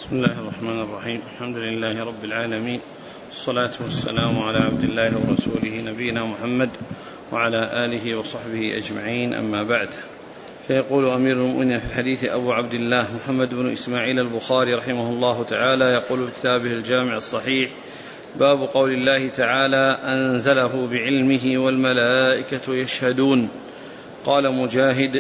بسم الله الرحمن الرحيم. الحمد لله رب العالمين، والصلاة والسلام على عبد الله ورسوله نبينا محمد وعلى آله وصحبه أجمعين، أما بعد. فيقول أمير المؤمنين في الحديث أبو عبد الله محمد بن إسماعيل البخاري رحمه الله تعالى، يقول في كتابه الجامع الصحيح: باب قول الله تعالى: أنزله بعلمه والملائكة يشهدون. قال مجاهد: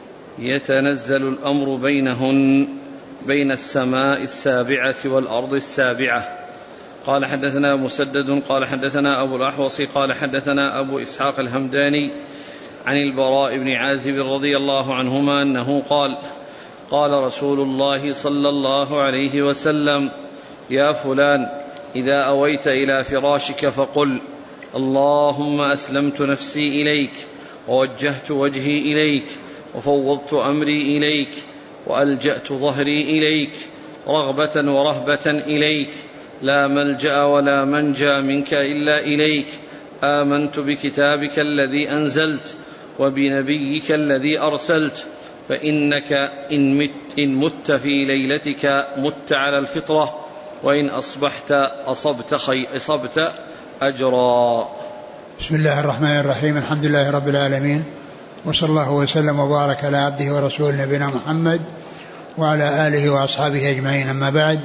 يتنزل الأمر بينهن، بين السماء السابعة والأرض السابعة. قال حدثنا مسدد قال حدثنا أبو الأحوص قال حدثنا أبو إسحاق الهمداني عن البراء بن عازب رضي الله عنهما أنه قال: قال رسول الله صلى الله عليه وسلم: يا فلان، إذا أويت إلى فراشك فقل: اللهم أسلمت نفسي إليك، ووجهت وجهي إليك، وفوضت أمري إليك، وألجأت ظهري إليك، رغبة ورهبة إليك، لا ملجأ ولا منجى منك إلا إليك، آمنت بكتابك الذي أنزلت وبنبيك الذي أرسلت، فإنك إن مت في ليلتك مت على الفطرة، وإن أصبحت أصبت أجرا. بسم الله الرحمن الرحيم. الحمد لله رب العالمين، وصلى الله وسلم وبارك على عبده ورسوله نبينا محمد وعلى آله وأصحابه أجمعين، أما بعد.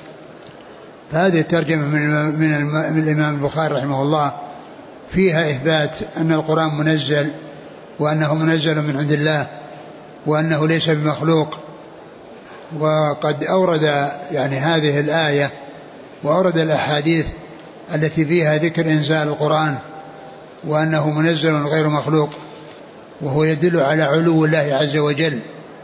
فهذه الترجمة من الإمام البخاري رحمه الله فيها إثبات أن القرآن منزل، وأنه منزل من عند الله، وأنه ليس بمخلوق. وقد أورد هذه الآية وأورد الأحاديث التي فيها ذكر إنزال القرآن وأنه منزل غير مخلوق، وهو يدل على علو الله عز وجل،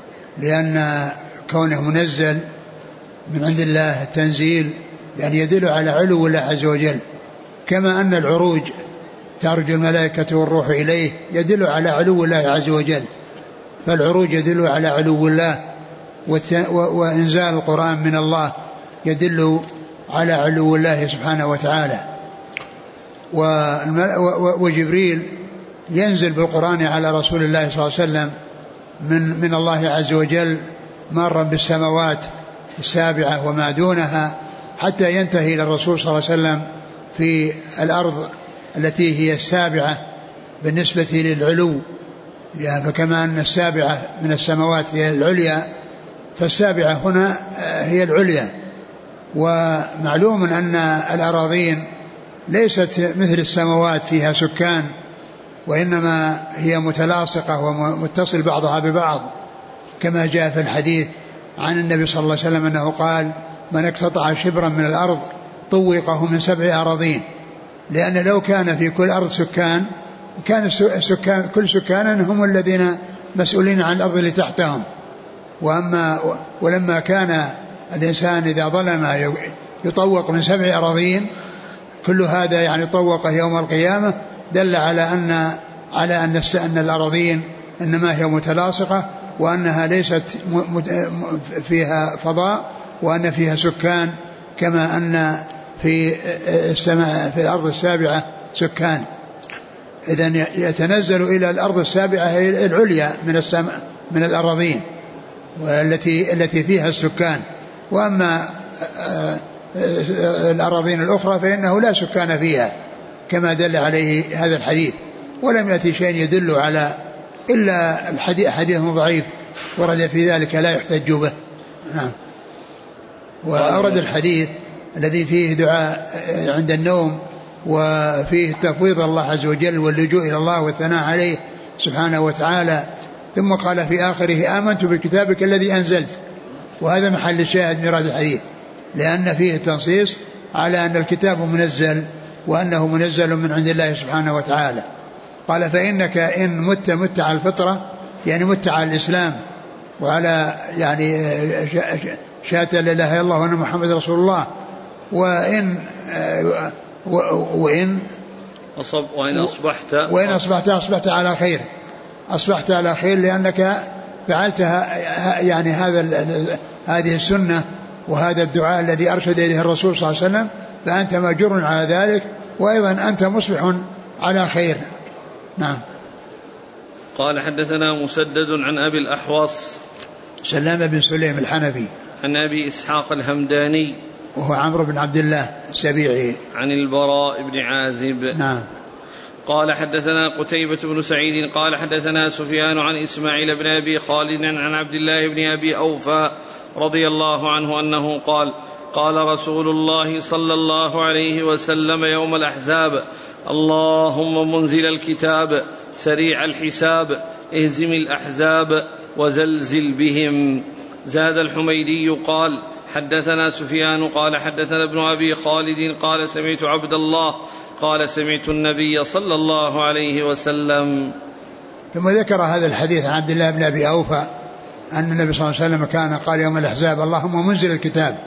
لأن كونه منزل من عند الله التنزيل يدل على علو الله عز وجل، كما أن العروج تعرج الملائكة والروح إليه يدل على علو الله عز وجل، فالعروج يدل على علو الله، وإنزال القرآن من الله يدل على علو الله سبحانه وتعالى. وجبريل ينزل بالقرآن على رسول الله صلى الله عليه وسلم من الله عز وجل مارا بالسماوات السابعة وما دونها، حتى ينتهي إلى الرسول صلى الله عليه وسلم في الأرض التي هي السابعة بالنسبة للعلو، فكما أن السابعة من السماوات هي العليا، فالسابعة هنا هي العليا. ومعلوم أن الأراضين ليست مثل السماوات فيها سكان، وإنما هي متلاصقة ومتصل بعضها ببعض، كما جاء في الحديث عن النبي صلى الله عليه وسلم أنه قال: من اقتطع شبرا من الأرض طوقه من 7 أراضين، لأن لو كان في كل أرض سكان كان كل سكان هم الذين مسؤولين عن الأرض اللي تحتهم. ولما كان الإنسان إذا ظلم يطوق من 7 أراضين، كل هذا طوقه يوم القيامة، دل على أن الأراضين إنما هي متلاصقة، وأنها ليست فيها فضاء، وأن فيها سكان، كما أن في السماء في الأرض السابعة سكان. إذن يتنزل إلى الأرض السابعة هي العليا من الأراضين، والتي فيها السكان. وأما الأراضين الأخرى فإنه لا سكان فيها، كما دل عليه هذا الحديث. ولم يأتي شيء يدل على إلا حديث ضعيف ورد في ذلك لا يحتج به. نعم. وأورد الحديث الذي فيه دعاء عند النوم، وفيه تفويض الله عز وجل واللجوء إلى الله والثناء عليه سبحانه وتعالى، ثم قال في آخره: آمنت بكتابك الذي أنزلت. وهذا محل الشاهد من هذا الحديث، لأن فيه التنصيص على أن الكتاب منزل، وأنه منزل من عند الله سبحانه وتعالى. قال: فإنك إن مت على الفطرة، مت على الإسلام، وعلى شهادة لا إله إلا الله وأن محمد رسول الله، وإن أصبحت على خير، أصبحت على خير، لأنك فعلتها هذه السنة وهذا الدعاء الذي أرشد إليه الرسول صلى الله عليه وسلم، فأنت مأجور على ذلك، وأيضا أنت مصبح على خير. نعم. قال: حدثنا مسدد عن أبي الأحوص سلام بن سليم الحنفي عن أبي إسحاق الهمداني وهو عمرو بن عبد الله السبيعي عن البراء بن عازب. نعم. قال حدثنا قتيبة بن سعيد قال حدثنا سفيان عن إسماعيل بن أبي خالد عن عبد الله بن أبي أوفى رضي الله عنه أنه قال قال رسول الله صلى الله عليه وسلم يوم الأحزاب اللهم منزل الكتاب سريع الحساب اهزم الأحزاب وزلزل بهم. زاد الحميدي قال حدثنا سفيان قال حدثنا ابن أبي خالد قال سمعت عبد الله قال سمعت النبي صلى الله عليه وسلم. ثم ذكر هذا الحديث عن عبد الله بن أبي أوفى أن النبي صلى الله عليه وسلم كان قال يوم الأحزاب اللهم منزل الكتاب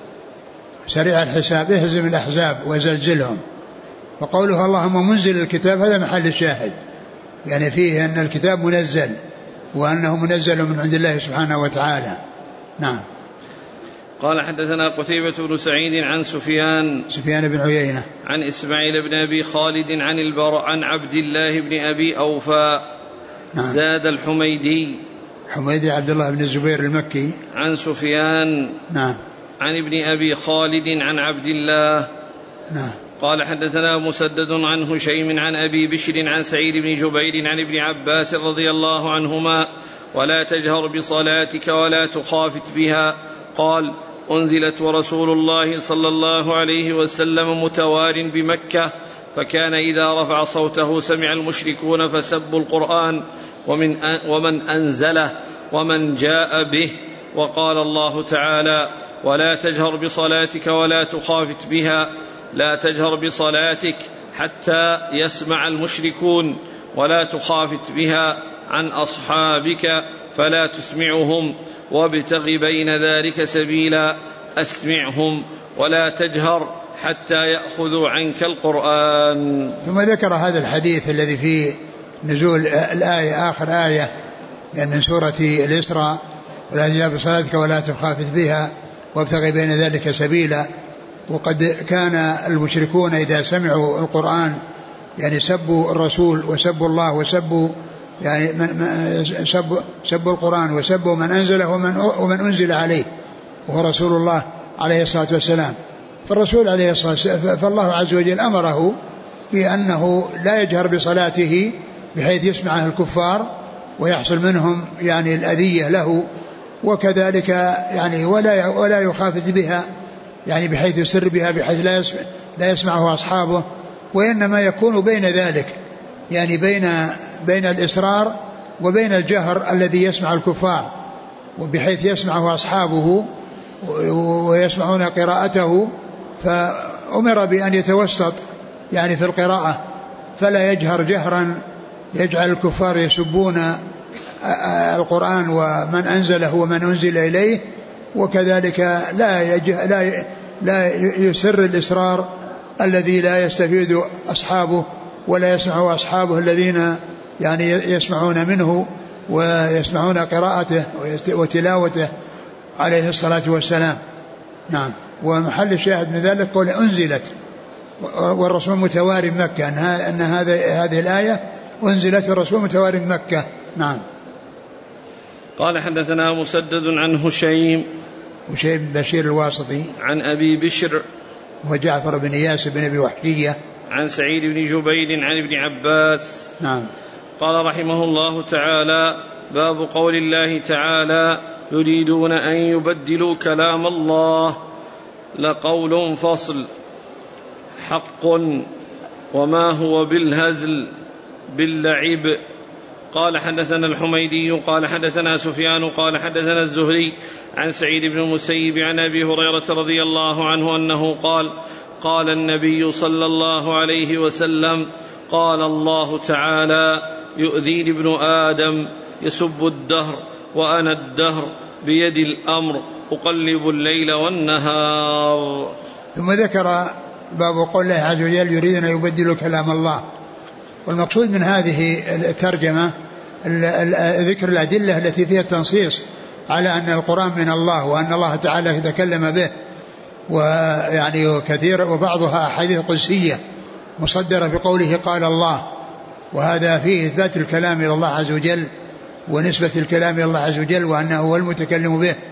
سريع الحساب اهزم الأحزاب وزلزلهم. وقوله اللهم منزل الكتاب هذا محل الشاهد، يعني فيه أن الكتاب منزل وأنه منزل من عند الله سبحانه وتعالى. نعم. قال حدثنا قتيبة بن سعيد عن سفيان بن عيينة عن إسماعيل بن أبي خالد عن البراء عن عبد الله بن أبي أوفى. نعم. زاد الحميدي عبد الله بن الزبير المكي عن سفيان نعم عن ابن أبي خالد عن عبد الله. نعم. قال حدثنا مسدد عن هشيم عن أبي بشر عن سعيد بن جبير عن ابن عباس رضي الله عنهما ولا تجهر بصلاتك ولا تخافت بها قال أنزلت ورسول الله صلى الله عليه وسلم متوار بمكة فكان إذا رفع صوته سمع المشركون فسبوا القرآن ومن أنزله ومن جاء به. وقال الله تعالى ولا تجهر بصلاتك ولا تخافت بها لا تجهر بصلاتك حتى يسمع المشركون ولا تخافت بها عن أصحابك فلا تسمعهم وابتغ بين ذلك سبيلا أسمعهم ولا تجهر حتى يأخذوا عنك القرآن. ثم ذكر هذا الحديث الذي فيه نزول الآية آخر آية يعني من سورة الإسراء ولا تجهر بصلاتك ولا تخافت بها وابتغ بين ذلك سبيلا. وقد كان المشركون إذا سمعوا القرآن يعني سبوا الرسول وسبوا الله وسبوا يعني سبوا القرآن وسبوا من أنزله ومن أنزل عليه وهو رسول الله عليه الصلاة والسلام. فالرسول عليه الصلاة والسلام فالله عز وجل أمره بأنه لا يجهر بصلاته بحيث يسمعه الكفار ويحصل منهم يعني الأذية له وكذلك يعني ولا يخافت بها يعني بحيث يسر بها بحيث لا يسمعه أصحابه وإنما يكون بين ذلك يعني بين الإسرار وبين الجهر الذي يسمع الكفار وبحيث يسمعه أصحابه ويسمعون قراءته فأمر بأن يتوسط يعني في القراءة فلا يجهر جهرا يجعل الكفار يسبون القرآن ومن أنزله ومن أنزل إليه وكذلك لا يسر الإسرار الذي لا يستفيد أصحابه ولا يسمع أصحابه الذين يعني يسمعون منه ويسمعون قراءته وتلاوته عليه الصلاة والسلام. نعم. ومحل الشاهد من ذلك قول أنزلت والرسول متواري مكة أن هذه الآية أنزلت الرسول متواري مكة. نعم. قال حدثنا مسدد عن هشيم بن بشير الواسطي عن أبي بشر وجعفر بن إياس بن أبي وحشية عن سعيد بن جبير عن ابن عباس. نعم. قال رحمه الله تعالى باب قول الله تعالى يريدون أن يبدلوا كلام الله لقول فصل حق وما هو بالهزل باللعب. قال حدثنا الحميدي قال حدثنا سفيان قال حدثنا الزهري عن سعيد بن المسيب عن أبي هريرة رضي الله عنه أنه قال قال النبي صلى الله عليه وسلم قال الله تعالى يؤذيني ابن آدم يسب الدهر وأنا الدهر بيد الأمر أقلب الليل والنهار. ثم ذكر باب قول الله عز وجل يريدون أن يبدلوا كلام الله. والمقصود من هذه الترجمة ذكر الأدلة التي فيها التنصيص على أن القرآن من الله وأن الله تعالى تكلم به ويعني كثير وبعضها أحاديث قدسية مصدرة بقوله قال الله وهذا فيه إثبات الكلام إلى الله عز وجل ونسبة الكلام إلى الله عز وجل وأنه هو المتكلم به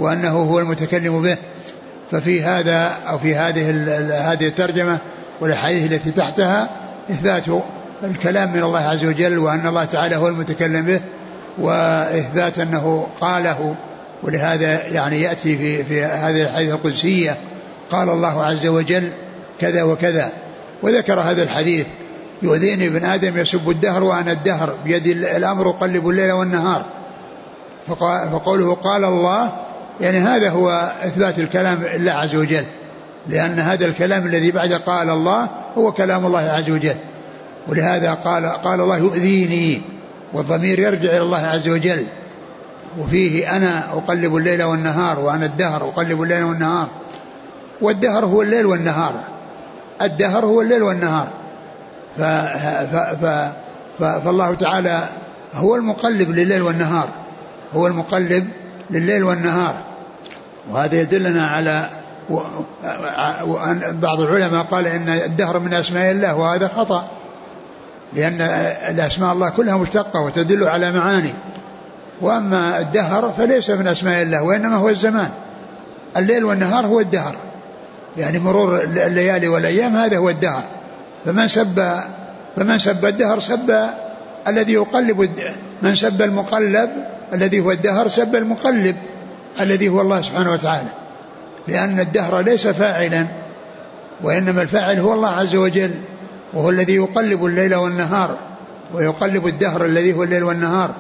وأنه هو المتكلم به. ففي هذا أو في هذه الترجمة والأحاديث التي تحتها إثبات الكلام من الله عز وجل، وأن الله تعالى هو المتكلم به، وإثبات أنه قاله. ولهذا يعني يأتي في هذه الحديث القدسية قال الله عز وجل كذا وكذا، وذكر هذا الحديث: يؤذيني ابن آدم يسب الدهر وأنا الدهر بيدي الأمر أقلب الليل والنهار. فقوله قال الله يعني هذا هو إثبات الكلام الله عز وجل، لأن هذا الكلام الذي بعد قال الله هو كلام الله عز وجل. ولهذا قال الله يؤذيني، والضمير يرجع إلى الله عز وجل، وفيه أنا أقلب الليل والنهار وأنا الدهر أقلب الليل والنهار، والدهر هو الليل والنهار، الدهر هو الليل والنهار. فالله تعالى هو المقلب لليل والنهار، هو المقلب لليل والنهار. وهذا يدلنا على بعض العلماء قال إن الدهر من أسماء الله، وهذا خطأ، لأن الأسماء الله كلها مشتقة وتدل على معاني. وأما الدهر فليس من أسماء الله، وإنما هو الزمان. الليل والنهار هو الدهر، يعني مرور الليالي والأيام هذا هو الدهر. فمن سب الدهر سب الذي يقلب، من سب المقلب الذي هو الدهر سب المقلب الذي هو الله سبحانه وتعالى، لأن الدهر ليس فاعلا، وإنما الفاعل هو الله عز وجل، وهو الذي يقلب الليل والنهار ويقلب الدهر الذي هو الليل والنهار.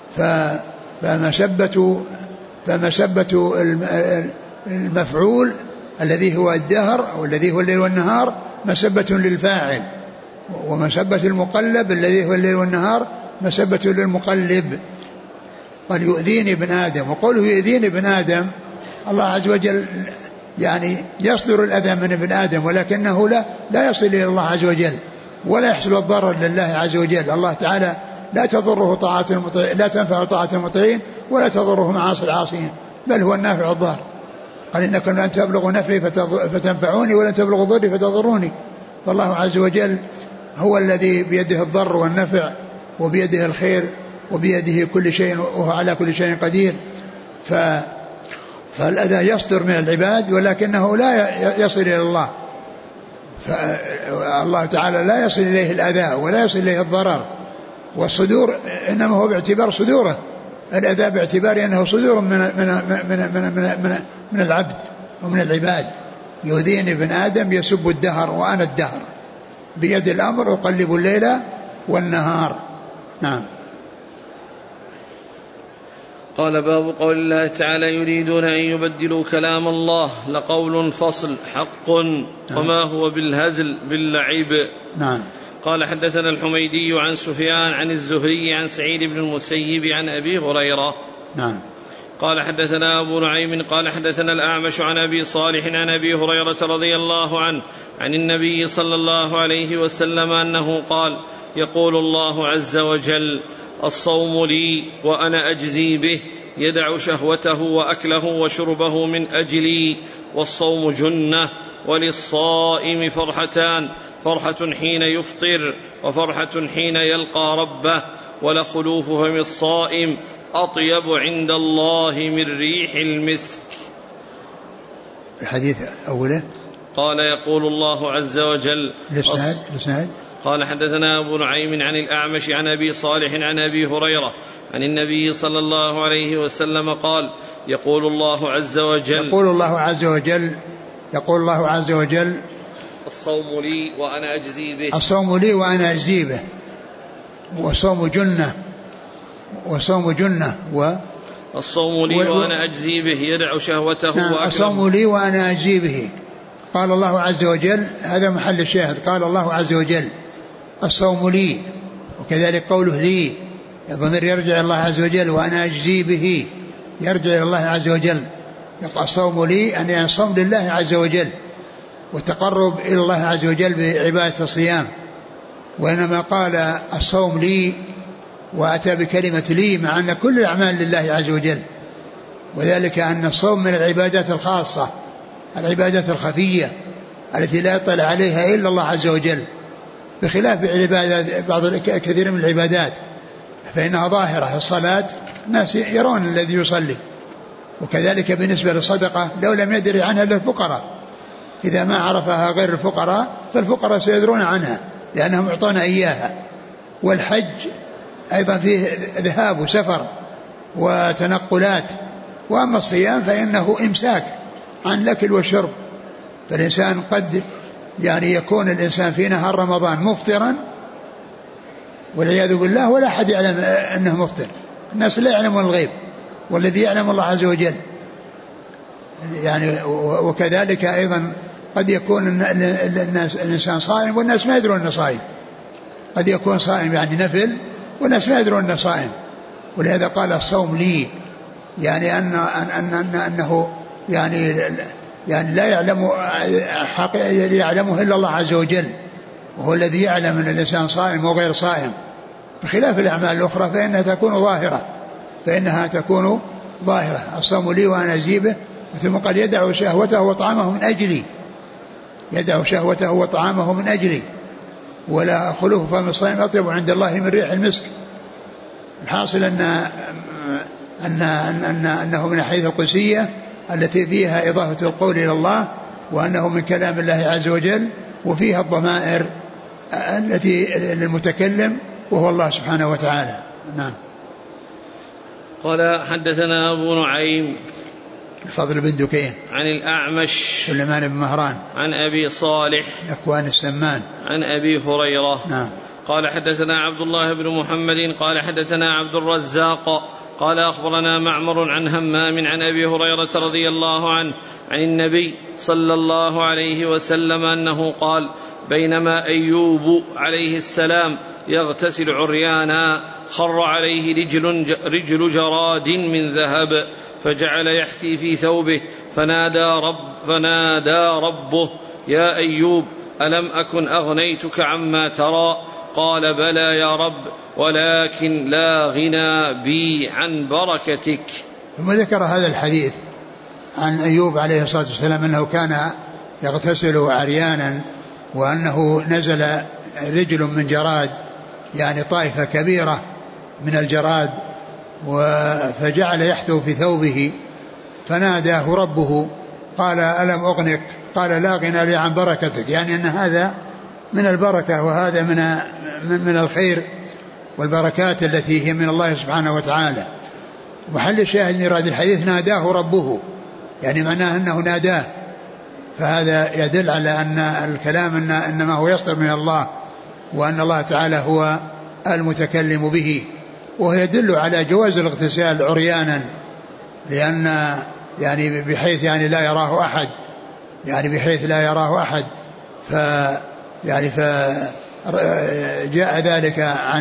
فمسبة المفعول الذي هو الدهر والذي هو الليل والنهار مسبة للفاعل، ومسبة المقلب الذي هو الليل والنهار مسبة للمقلب. قال يؤذيني ابن آدم، وقوله يؤذيني ابن آدم الله عز وجل يعني يصدر الأذى من ابن آدم، ولكنه لا يصل إلى الله عز وجل، ولا يحصل الضرر لله عز وجل. الله تعالى لا تضره طاعة المطيعين، لا تنفع طاعة المطيعين ولا تضره معاصي العاصين، بل هو النافع الضار. قال إنكم لن تبلغوا نفعي فتنفعوني ولن تبلغوا ضري فتضروني. فالله عز وجل هو الذي بيده الضر والنفع، وبيده الخير، وبيده كل شيء، وهو على كل شيء قدير. فالأذى يصدر من العباد ولكنه لا يصل إلى الله، فالله تعالى لا يصل إليه الأذى ولا يصل إليه الضرر. والصدور إنما هو باعتبار صدوره، الأذى باعتبار أنه صدور من العبد ومن العباد. يؤذيني ابن آدم يسب الدهر وأنا الدهر بيد الأمر أقلب الليل والنهار. نعم. قال باب قول الله تعالى يريدون أن يبدلوا كلام الله لقول فصل حق وما هو بالهزل باللعب. نعم. قال حدثنا الحميدي عن سفيان عن الزهري عن سعيد بن المسيب عن أبي هريرة. نعم. قال حدثنا أبو نعيم قال حدثنا الأعمش عن أبي صالح عن أبي هريرة رضي الله عنه عن النبي صلى الله عليه وسلم أنه قال يقول الله عز وجل الصوم لي وأنا أجزي به يدع شهوته وأكله وشربه من أجلي والصوم جنة وللصائم فرحتان فرحة حين يفطر وفرحة حين يلقى ربه ولخلوف فم الصائم أطيب عند الله من ريح المسك. الحديث أوله قال يقول الله عز وجل الإسناد قال حدثنا أبو نعيم عن الأعمش عن أبي صالح عن أبي هريرة عن النبي صلى الله عليه وسلم قال يقول الله عز وجل الصوم لي وأنا أجزي به الصوم لي وأنا أجزي به والصوم جنة الصوم لي وأنا أجزي به يدع شهوته وأكله. الصوم لي وأنا أجزي به. قال الله عز وجل، هذا محل الشاهد، قال الله عز وجل الصوم لي، وكذلك قوله لي الضمير يرجع إلى الله عز وجل، وأنا أجزي به يرجع إلى الله عز وجل. الصوم لي أن يصوم لله عز وجل والتقرب إلى الله عز وجل بعبادة الصيام. وإنما قال الصوم لي وأتى بكلمة لي مع أن كل الأعمال لله عز وجل، وذلك أن الصوم من العبادات الخاصة، العبادات الخفية التي لا يطلع عليها إلا الله عز وجل، بخلاف بعض كثير من العبادات فإنها ظاهرة. الصلاة الناس يرون الذي يصلي، وكذلك بالنسبة للصدقة لو لم يدري عنها إلا الفقراء، إذا ما عرفها غير الفقراء فالفقراء سيدرون عنها لأنهم يعطون إياها. والحج أيضا فيه ذهاب وسفر وتنقلات. وأما الصيام فإنه إمساك عن الأكل والشرب، فالإنسان قد يعني يكون الإنسان في نهار رمضان مفطرا والعياذ بالله ولا أحد يعلم أنه مفطر، الناس لا يعلمون الغيب والذي يعلم الله عز وجل يعني. وكذلك أيضا قد يكون الإنسان صائم والناس ما يدرون أنه صائم، قد يكون صائم يعني نفل والناس ما يدرون أنه صائم. ولهذا قال الصوم لي، يعني أنه يعني لا يعلمه إلا الله عز وجل، وهو الذي يعلم أن الإنسان صائم وغير صائم، بخلاف الأعمال الأخرى فإنها تكون ظاهرة. الصوم لي وأنا أجيبه. ثم قال يدع شهوته وطعامه من أجلي، يدع شهوته وطعامه من أجلي، ولا خلوف فم الصائم أطيب عند الله من ريح المسك. الحاصل أنه من حيث القدسية التي فيها إضافة القول إلى الله، وأنه من كلام الله عز وجل، وفيها الضمائر التي للمتكلم وهو الله سبحانه وتعالى. نعم. قال حدثنا أبو نعيم الفضل بن دكين عن الأعمش سليمان بن مهران عن أبي صالح أكوان السمان عن أبي هريرة. نعم. قال حدثنا عبد الله بن محمد قال حدثنا عبد الرزاق قال أخبرنا معمر عن همام عن أبي هريرة رضي الله عنه عن النبي صلى الله عليه وسلم أنه قال بينما أيوب عليه السلام يغتسل عريانا خر عليه رجل جراد من ذهب فجعل يحثي في ثوبه فنادى ربه يا أيوب ألم أكن أغنيتك عما ترى؟ قال بلى يا رب ولكن لا غنى بي عن بركتك. ثم ذكر هذا الحديث عن أيوب عليه الصلاة والسلام أنه كان يغتسل عريانا، وأنه نزل رجل من جراد، يعني طائفة كبيرة من الجراد، فجعل يحثو في ثوبه فناداه ربه قال ألم أغنك؟ قال لا غنى لي عن بركتك، يعني أن هذا من البركة وهذا من الخير والبركات التي هي من الله سبحانه وتعالى. محل الشاهد من هذا الحديث ناداه ربه، يعني معناه أنه ناداه، فهذا يدل على أن الكلام إنما هو يصدر من الله، وأن الله تعالى هو المتكلم به. وهو يدل على جواز الاغتسال عريانا، لأن يعني بحيث يعني لا يراه أحد، يعني بحيث لا يراه أحد. فجاء ذلك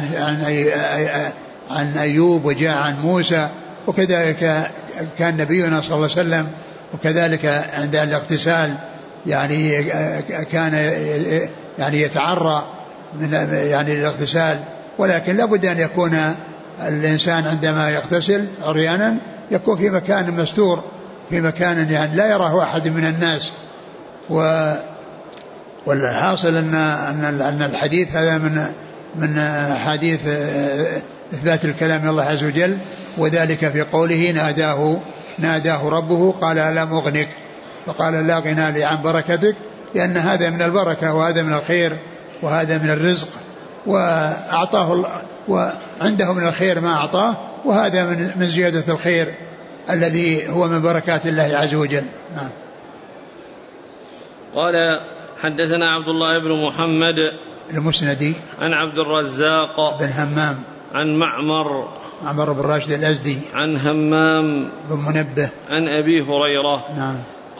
عن أيوب وجاء عن موسى، وكذلك كان نبينا صلى الله عليه وسلم، وكذلك عند الاغتسال يعني كان يعني يتعرى من يعني الاغتسال. ولكن لابد أن يكون الإنسان عندما يغتسل عريانا يكون في مكان مستور، في مكان يعني لا يراه أحد من الناس. والحاصل أن الحديث هذا من حديث إثبات الكلام الله عز وجل، وذلك في قوله ناداه ربه قال ألم أغنك؟ فقال لا غنى لي عن بركتك، لأن هذا من البركة وهذا من الخير وهذا من الرزق، وأعطاه وعنده من الخير ما أعطاه، وهذا من زيادة الخير الذي هو من بركات الله عز وجل. نعم. قال حدثنا عبد الله بن محمد المسندي عن عبد الرزاق بن همام عن معمر بن راشد الأزدي عن همام بن منبه عن أبي هريرة. نعم.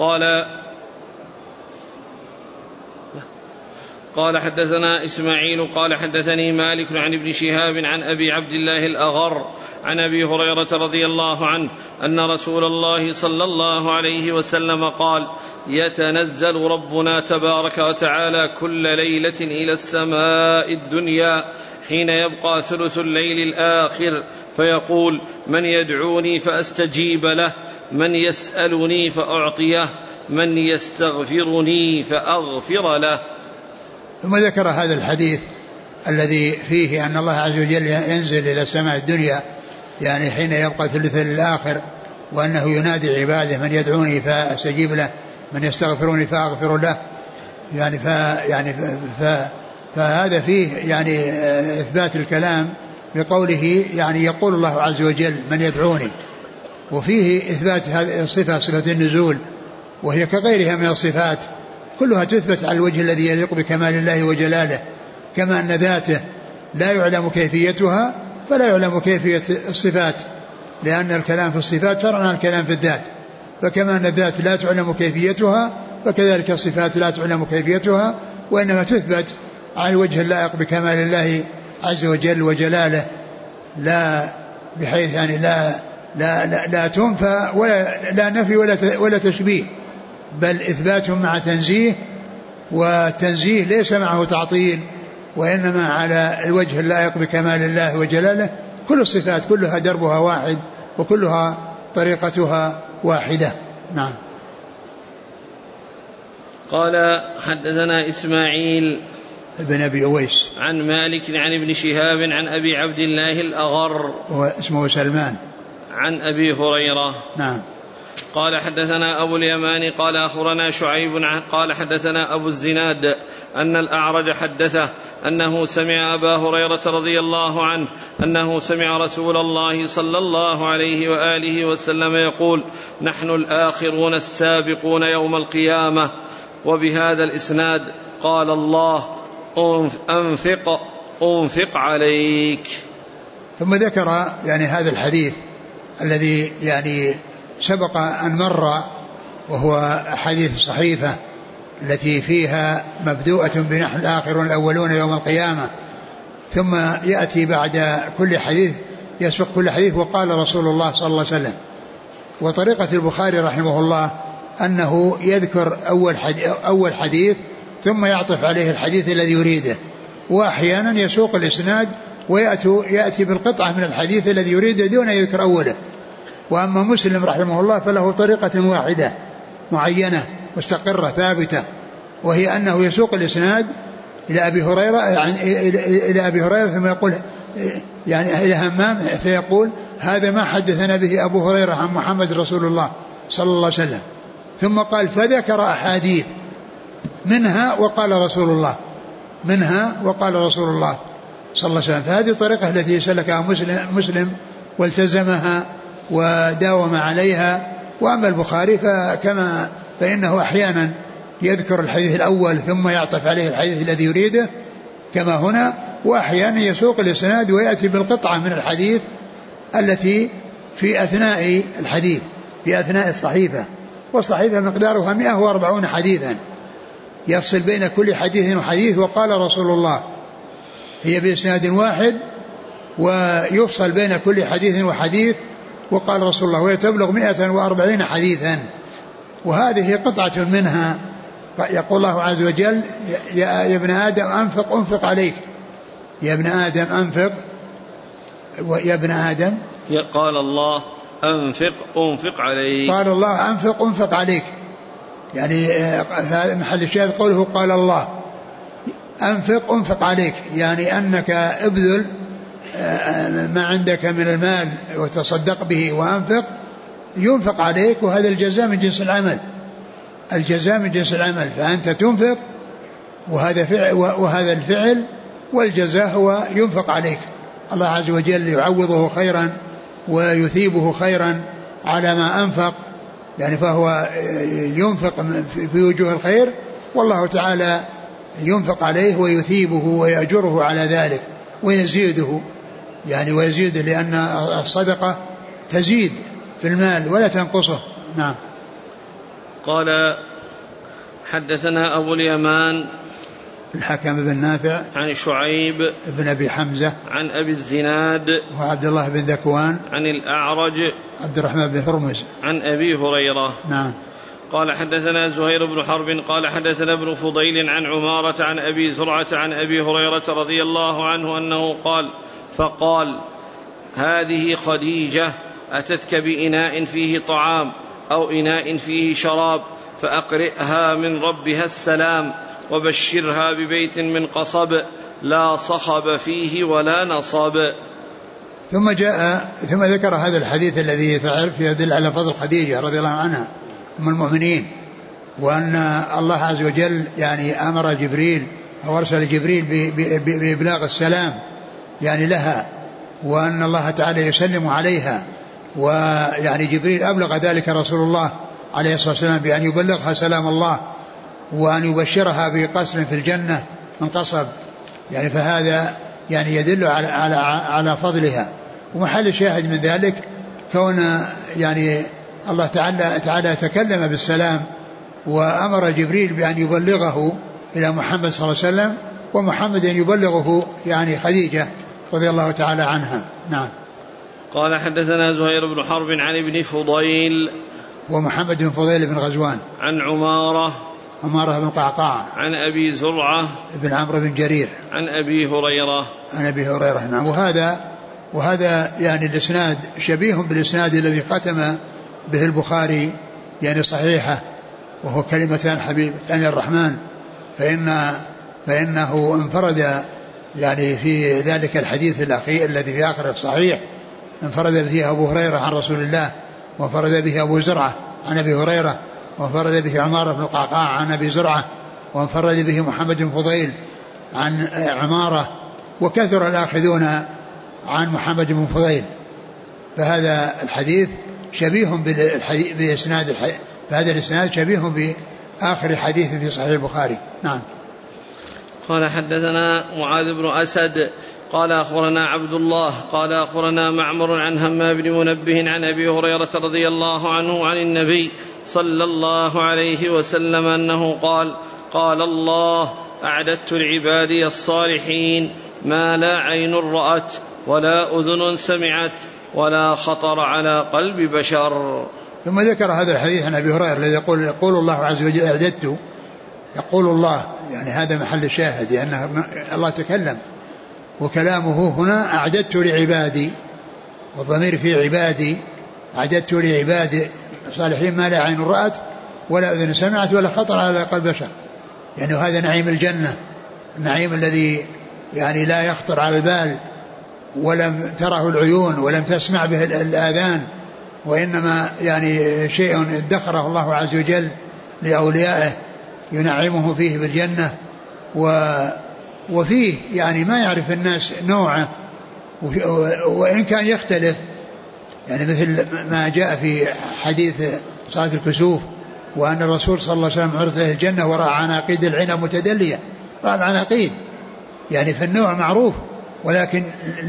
قال حدثنا إسماعيل قال حدثني مالك عن ابن شهاب عن أبي عبد الله الأغر عن أبي هريرة رضي الله عنه أن رسول الله صلى الله عليه وسلم قال يتنزل ربنا تبارك وتعالى كل ليلة إلى السماء الدنيا حين يبقى ثلث الليل الآخر فيقول من يدعوني فأستجيب له، من يسألني فأعطيه، من يستغفرني فأغفر له. ثم ذكر هذا الحديث الذي فيه أن الله عز وجل ينزل إلى السماء الدنيا يعني حين يبقى ثلث الآخر وأنه ينادي عباده من يدعوني فأستجيب له من يستغفروني فأغفر له. فهذا فيه يعني إثبات الكلام بقوله يعني يقول الله عز وجل من يدعوني، وفيه إثبات هذه الصفة صفة النزول، وهي كغيرها من الصفات كلها تثبت على الوجه الذي يليق بكمال الله وجلاله، كما أن ذاته لا يعلم كيفيتها فلا يعلم كيفية الصفات، لأن الكلام في الصفات فرع عن الكلام في الذات، فكما أن الذات لا تعلم كيفيتها فكذلك الصفات لا تعلم كيفيتها، وإنما تثبت على الوجه اللائق بكمال الله عز وجل وجلاله، لا بحيث يعني لا تنفى لا نفي ولا تشبيه، بل إثبات مع تنزيه، والتنزيه ليس معه تعطيل، وإنما على الوجه اللائق بكمال الله وجلاله. كل الصفات كلها دربها واحد وكلها طريقتها واحدة. نعم. قال حدثنا إسماعيل ابن أبي أويس عن مالك عن ابن شهاب عن أبي عبد الله الأغر واسمه سلمان عن أبي هريرة. نعم. قال حدثنا أبو اليمان قال أخبرنا شعيب قال حدثنا أبو الزناد أن الأعرج حدثه أنه سمع أبا هريرة رضي الله عنه أنه سمع رسول الله صلى الله عليه وآله وسلم يقول نحن الآخرون السابقون يوم القيامة. وبهذا الإسناد قال الله أنفق عليك. ثم ذكر يعني هذا الحديث الذي يعني سبق أن مر، وهو حديث الصحيفة التي فيها مبدوءة بنحن الآخرون الأولون يوم القيامة، ثم يأتي بعد كل حديث يسبق كل حديث وقال رسول الله صلى الله عليه وسلم. وطريقة البخاري رحمه الله أنه يذكر أول حديث ثم يعطف عليه الحديث الذي يريده، وأحيانا يسوق الإسناد ويأتي بالقطعة من الحديث الذي يريده دون يذكر أوله. وأما مسلم رحمه الله فله طريقة واحدة معينة مستقرة ثابتة، وهي أنه يسوق الإسناد إلى أبي هريرة إلى أبي هريرة ثم يقول يعني إلى همام فيقول هذا ما حدثنا به أبو هريرة عن محمد رسول الله صلى الله عليه وسلم، ثم قال فذكر أحاديث منها وقال رسول الله صلى الله عليه وسلم. فهذه الطريقة التي سلكها مسلم والتزمها وداوم عليها. وأما البخاري فإنه أحيانا يذكر الحديث الأول ثم يعطف عليه الحديث الذي يريده كما هنا، وأحيانا يسوق الإسناد ويأتي بالقطعة من الحديث التي في أثناء الحديث في أثناء الصحيفة، والصحيفة مقدارها 140 حديثا يفصل بين كل حديث وحديث وقال رسول الله، هي بإسناد واحد ويفصل بين كل حديث وحديث وقال رسول الله، وهي تبلغ 140 حديثا، وهذه قطعة منها. يقول الله عز وجل يا ابن آدم أنفق عليك، يا ابن آدم أنفق، ويا ابن آدم قال الله أنفق عليك، قال الله أنفق عليك، يعني محل الشاهد قوله قال الله أنفق عليك، يعني أنك ابذل ما عندك من المال وتصدق به وأنفق ينفق عليك، وهذا الجزاء من جنس العمل، الجزاء من جنس العمل، فأنت تنفق وهذا الفعل والجزاء هو ينفق عليك، الله عز وجل يعوضه خيرا ويثيبه خيرا على ما أنفق، يعني فهو ينفق في وجوه الخير، والله تعالى ينفق عليه ويثيبه ويأجره على ذلك ويزيده، يعني ويزيده، لأن الصدقة تزيد في المال ولا تنقصه. نعم. قال حدثنا أبو اليمان الحكم بن نافع عن شعيب بن أبي حمزة عن أبي الزناد وعبد الله بن ذكوان عن الأعرج عبد الرحمن بن هرمز عن أبي هريرة. نعم. قال حدثنا زهير بن حرب قال حدثنا ابن فضيل عن عمارة عن أبي زرعة عن أبي هريرة رضي الله عنه أنه قال فقال هذه خديجة أتتك بإناء فيه طعام أو إناء فيه شراب فأقرئها من ربها السلام وبشرها ببيت من قصب لا صخب فيه ولا نصب. ثم ذكر هذا الحديث الذي يدل على فضل خديجة رضي الله عنها أم المؤمنين، وأن الله عز وجل يعني أمر جبريل أو أرسل جبريل بإبلاغ السلام يعني لها، وأن الله تعالى يسلم عليها، ويعني جبريل أبلغ ذلك رسول الله عليه الصلاة والسلام بأن يبلغها سلام الله وأن يبشرها بقصر في الجنة من قصب، يعني فهذا يعني يدل على فضلها. ومحل شاهد من ذلك كون يعني الله تعالى تكلم بالسلام وأمر جبريل بأن يبلغه إلى محمد صلى الله عليه وسلم، ومحمد أن يبلغه يعني خديجة رضي الله تعالى عنها. نعم. قال حدثنا زهير بن حرب عن ابن فضيل ومحمد بن فضيل بن غزوان عن عمارة بن قعقاع عن أبي زرعة بن عمرو بن جرير عن أبي هريرة. نعم. وهذا يعني الإسناد شبيه بالإسناد الذي ختم به البخاري يعني صحيحة، وهو كلمتان حبيبتان الرحمن، فإنه انفرد يعني في ذلك الحديث الأخير الذي في آخر الصحيح، انفرد به أبو هريرة عن رسول الله، وانفرد به أبو زرعة عن أبي هريرة، وانفرد به عمارة بن قعقاع عن أبي زرعة، وانفرد به محمد بن فضيل عن عمارة، وكثر الآخذون عن محمد بن فضيل. فهذا الحديث شبيه بإسناد فهذا الإسناد شبيه بآخر حديث في صحيح البخاري. نعم. قال حدثنا معاذ بن أسد قال أخبرنا عبد الله قال أخبرنا معمر عن همام بن منبه عن أبي هريرة رضي الله عنه عن النبي صلى الله عليه وسلم أنه قال الله أعددت لعبادي الصالحين ما لا عين رأت ولا أذن سمعت ولا خطر على قلب بشر. ثم ذكر هذا الحديث عن أبي هريرة الذي يقول الله عز وجل أعددت، يقول الله يعني هذا محل الشاهد لأن الله تكلم، وكلامه هنا أعددت لعبادي، والضمير في عبادي، أعددت لعبادي الصالحين ما لا عين رأت ولا أذن سمعت ولا خطر على قلب بشر. يعني هذا نعيم الجنة، النعيم الذي يعني لا يخطر على البال ولم تره العيون ولم تسمع به الآذان، وإنما يعني شيء ادخره الله عز وجل لأوليائه ينعمه فيه بالجنة. وفيه يعني ما يعرف الناس نوعه، وإن كان يختلف، يعني مثل ما جاء في حديث صلاة الكسوف، وأن الرسول صلى الله عليه وسلم عرض له الجنة ورأى عناقيد العنب متدلية، رأى العناقيد يعني في النوع معروف، ولكن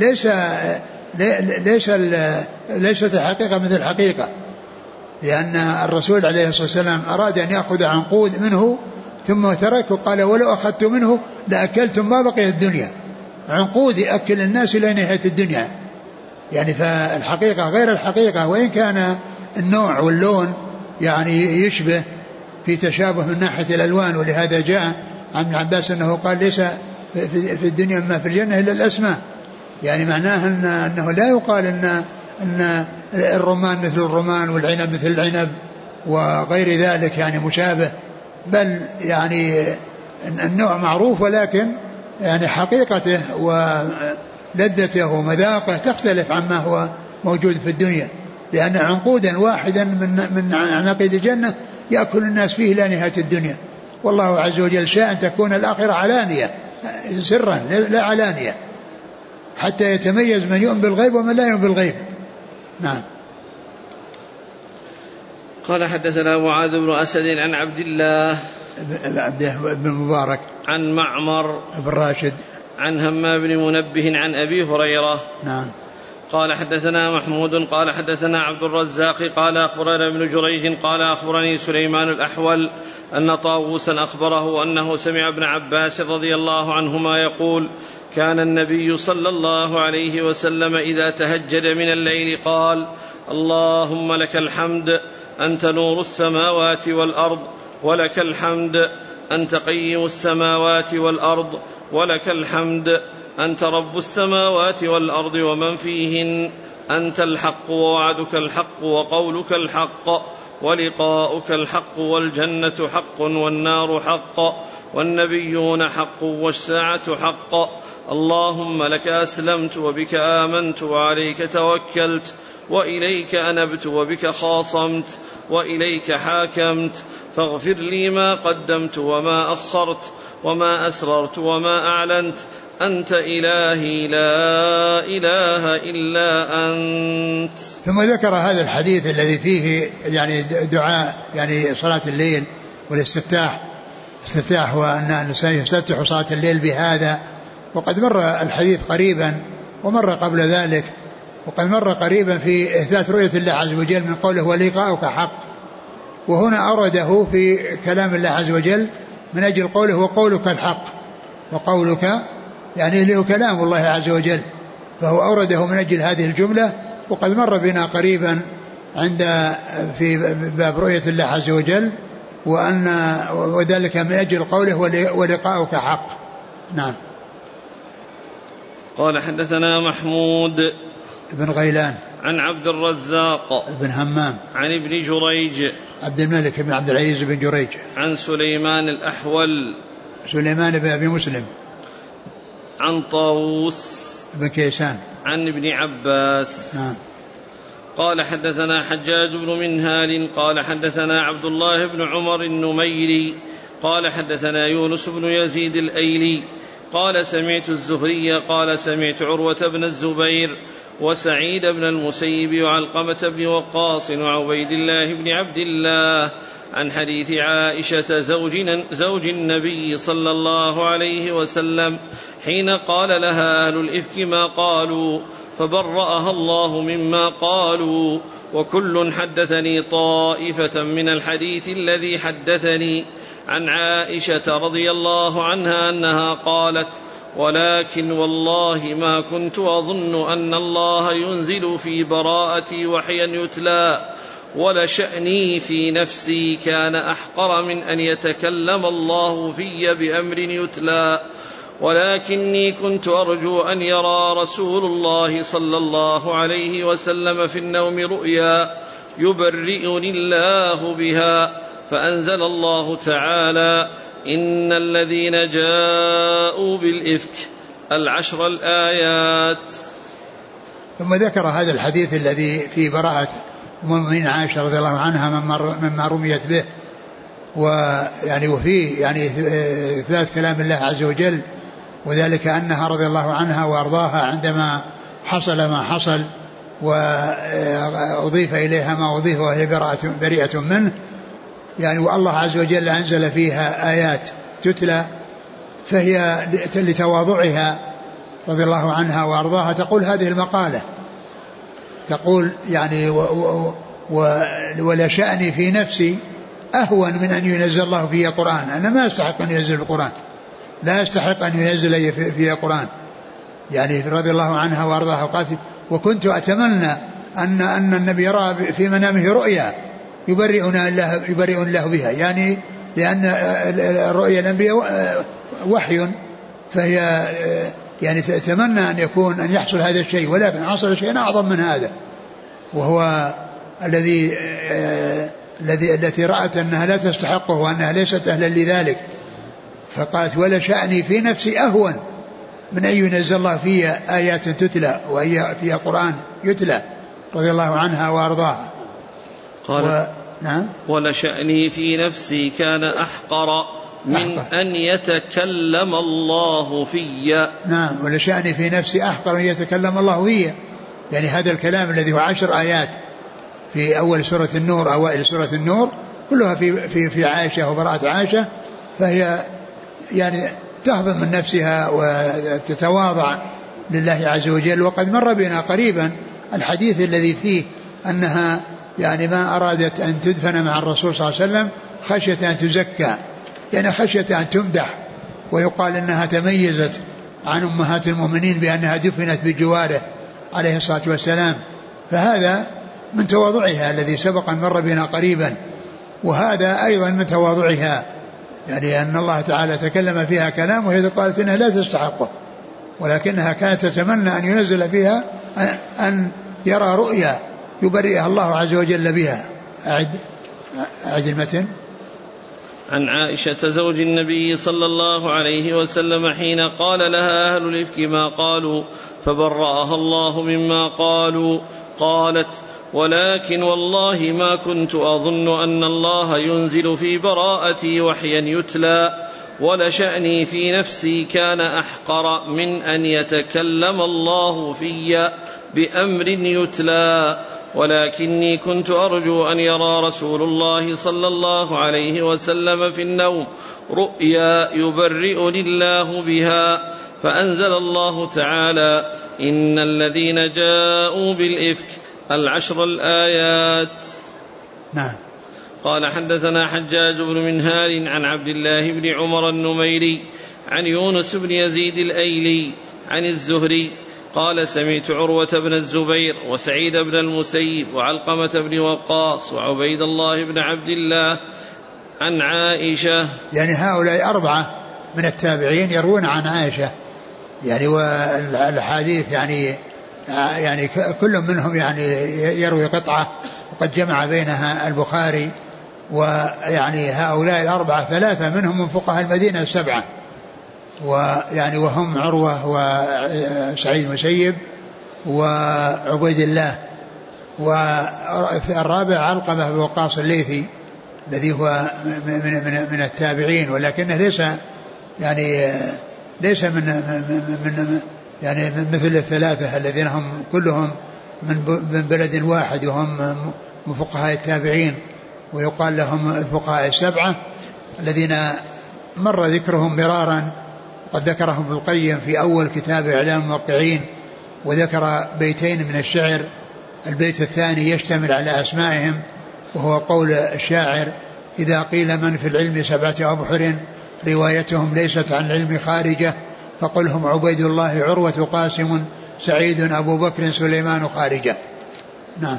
ليست الحقيقة مثل الحقيقة، لأن الرسول عليه الصلاة والسلام أراد أن يأخذ عنقود منه ثم تركه، قال ولو أخذت منه لأكلتم ما بقي الدنيا. عنقود يأكل الناس إلى نهاية الدنيا، يعني فالحقيقة غير الحقيقة، وإن كان النوع واللون يعني يشبه في تشابه من ناحية الألوان. ولهذا جاء عن ابن عباس أنه قال ليس في الدنيا ما في الجنة إلا الأسماء، يعني معناه أنه لا يقال أن الرمان مثل الرمان والعنب مثل العنب وغير ذلك يعني مشابه، بل يعني النوع معروف، ولكن يعني حقيقته ولذته ومذاقه تختلف عما هو موجود في الدنيا، لأن عنقودا واحدا من عناقيد الجنة يأكل الناس فيه إلى نهاية الدنيا. والله عز وجل شاء أن تكون الآخرة علانية سرا لا علانية، حتى يتميز من يؤمن بالغيب ومن لا يؤمن بالغيب. نعم. قال حدثنا معاذ بن أسد عن عبد الله بن مبارك عن معمر بن راشد عن همام بن منبه عن أبي هريرة. نعم. قال حدثنا محمود قال حدثنا عبد الرزاق قال أخبرنا ابن جريج قال أخبرني سليمان الأحول أن طاووسا أخبره أنه سمع ابن عباس رضي الله عنهما يقول كان النبي صلى الله عليه وسلم إذا تهجد من الليل قال اللهم لك الحمد أنت نور السماوات والأرض ولك الحمد أنت قيم السماوات والأرض ولك الحمد أنت رب السماوات والأرض ومن فيهن أنت الحق ووعدك الحق وقولك الحق ولقاؤك الحق والجنة حق والنار حق والنبيون حق والساعة حق. اللهم لك أسلمت وبك آمنت وعليك توكلت وإليك أنبت وبك خاصمت وإليك حاكمت، فاغفر لي ما قدمت وما أخرت وما أسررت وما أعلنت، أنت إلهي لا إله إلا أنت. ثم ذكر هذا الحديث الذي فيه يعني دعاء يعني صلاة الليل والاستفتاح، وأن الإنسان يستفتح صلاة الليل بهذا. وقد مر الحديث قريبا ومر قبل ذلك، وقد مر قريبا في إثبات رؤية الله عز وجل من قوله ولقاؤك حق، وهنا أورده في كلام الله عز وجل من أجل قوله وقولك الحق، وقولك يعني له كلام الله عز وجل، فهو أورده من أجل هذه الجملة. وقد مر بنا قريبا في باب رؤية الله عز وجل وذلك من أجل قوله ولقاؤك حق. نعم. قال حدثنا محمود بن غيلان عن عبد الرزاق بن همام عن ابن جريج عبد الملك بن عبد العزيز بن جريج عن سليمان الأحول سليمان بن أبي مسلم عن طاووس بن كيسان عن ابن عباس. نعم. قال حدثنا حجاج بن منهال قال حدثنا عبد الله بن عمر النميري قال حدثنا يونس بن يزيد الأيلي قال سمعت الزهري قال سمعت عروة بن الزبير وسعيد بن المسيب وعلقمة بن وقاص وعبيد الله بن عبد الله عن حديث عائشة زوج النبي صلى الله عليه وسلم حين قال لها أهل الإفك ما قالوا فبرأها الله مما قالوا، وكل حدثني طائفة من الحديث الذي حدثني. عن عائشة رضي الله عنها أنها قالت ولكن والله ما كنت أظن أن الله ينزل في براءتي وحيا يتلى، ولشأني في نفسي كان أحقر من أن يتكلم الله في بأمر يتلى، ولكني كنت أرجو أن يرى رسول الله صلى الله عليه وسلم في النوم رؤيا يبرئني الله بها، فأنزل الله تعالى إن الذين جاءوا بالإفك 10 الآيات. ثم ذكر هذا الحديث الذي في براءة من عائشة رضي الله عنها مما رميت به، ويعني وفيه يعني إثبات كلام الله عز وجل، وذلك أنها رضي الله عنها وأرضاها عندما حصل ما حصل وأضيف إليها ما أضيف وهي بريئة منه، يعني والله عز وجل أنزل فيها آيات تتلى، فهي لتواضعها رضي الله عنها وأرضاها تقول هذه المقالة، تقول يعني ولا شأني في نفسي أهون من أن ينزل الله فيه قرآن، أنا ما أستحق أن ينزل القرآن، لا أستحق أن ينزل فيه قرآن، يعني رضي الله عنها وأرضاها وقالت وكنت أتمنى أن النبي يرى في منامه رؤيا يبرئ الله بها، يعني لأن الرؤيا الأنبياء وحي، فهي يعني تتمنى أن يحصل هذا الشيء، ولكن حصل شيء أعظم من هذا، وهو التي رأت أنها لا تستحقه وأنها ليست أهلا لذلك، فقالت ولا شأني في نفسي أهون من أن ينزل الله فيها آيات تتلى وهي فيها قرآن يتلى رضي الله عنها وأرضاها. نعم. ولشأني في نفسي كان أحقر من أن يتكلم الله في. نعم. ولشأني في نفسي أحقر أن يتكلم الله في، يعني هذا الكلام الذي هو 10 آيات في أول سورة النور، أوائل سورة النور، كلها في عائشة وبراءة عائشة، فهي يعني تهضم من نفسها وتتواضع لله عز وجل. وقد مر بنا قريبا الحديث الذي فيه أنها يعني ما أرادت أن تدفن مع الرسول صلى الله عليه وسلم خشية أن تزكى، يعني خشية أن تمدح، ويقال أنها تميزت عن أمهات المؤمنين بأنها دفنت بجواره عليه الصلاة والسلام، فهذا من تواضعها الذي سبق أن مر بنا قريبا، وهذا أيضا من تواضعها، يعني أن الله تعالى تكلم فيها كلام وهي قالت إنها لا تستحقه، ولكنها كانت تتمنى أن ينزل فيها أن يرى رؤيا يبرئها الله عز وجل بها. أعد المتن. عن عائشة زوج النبي صلى الله عليه وسلم حين قال لها أهل الإفك ما قالوا فبرأها الله مما قالوا، قالت: ولكن والله ما كنت أظن أن الله ينزل في براءتي وحيا يتلى، ولشأني في نفسي كان أحقر من أن يتكلم الله في بأمر يتلى، ولكني كنت أرجو أن يرى رسول الله صلى الله عليه وسلم في النوم رؤيا يبرئني الله بها، فأنزل الله تعالى: إن الذين جاءوا بالإفك 10 الآيات. نعم. قال: حدثنا حجاج بن منهال عن عبد الله بن عمر النميري عن يونس بن يزيد الأيلي عن الزهري قال: سمعت عروة بن الزبير وسعيد بن المسيب وعلقمة بن وقاص وعبيد الله بن عبد الله عن عائشة. يعني هؤلاء 4 من التابعين يروون عن عائشة، يعني والحديث يعني كل منهم يعني يروي قطعة، وقد جمع بينها البخاري. ويعني هؤلاء 4 3 منهم من فقهاء المدينة 7، ويعني وهم عروة وسعيد المسيب وعبيد الله، والرابع علقمة بن وقاص الليثي الذي هو من التابعين، ولكنه ليس من يعني مثل ال3 الذين هم كلهم من بلد واحد وهم من فقهاء التابعين، ويقال لهم الفقهاء 7 الذين مر ذكرهم مرارا، قد ذكرهم ابن القيم في أول كتاب إعلام الموقعين، وذكر بيتين من الشعر. البيت الثاني يشتمل على أسمائهم، وهو قول الشاعر: إذا قيل من في العلم 7 أبحر روايتهم ليست عن العلم خارجة، فقلهم عبيد الله عروة قاسم سعيد أبو بكر سليمان خارجة. نعم.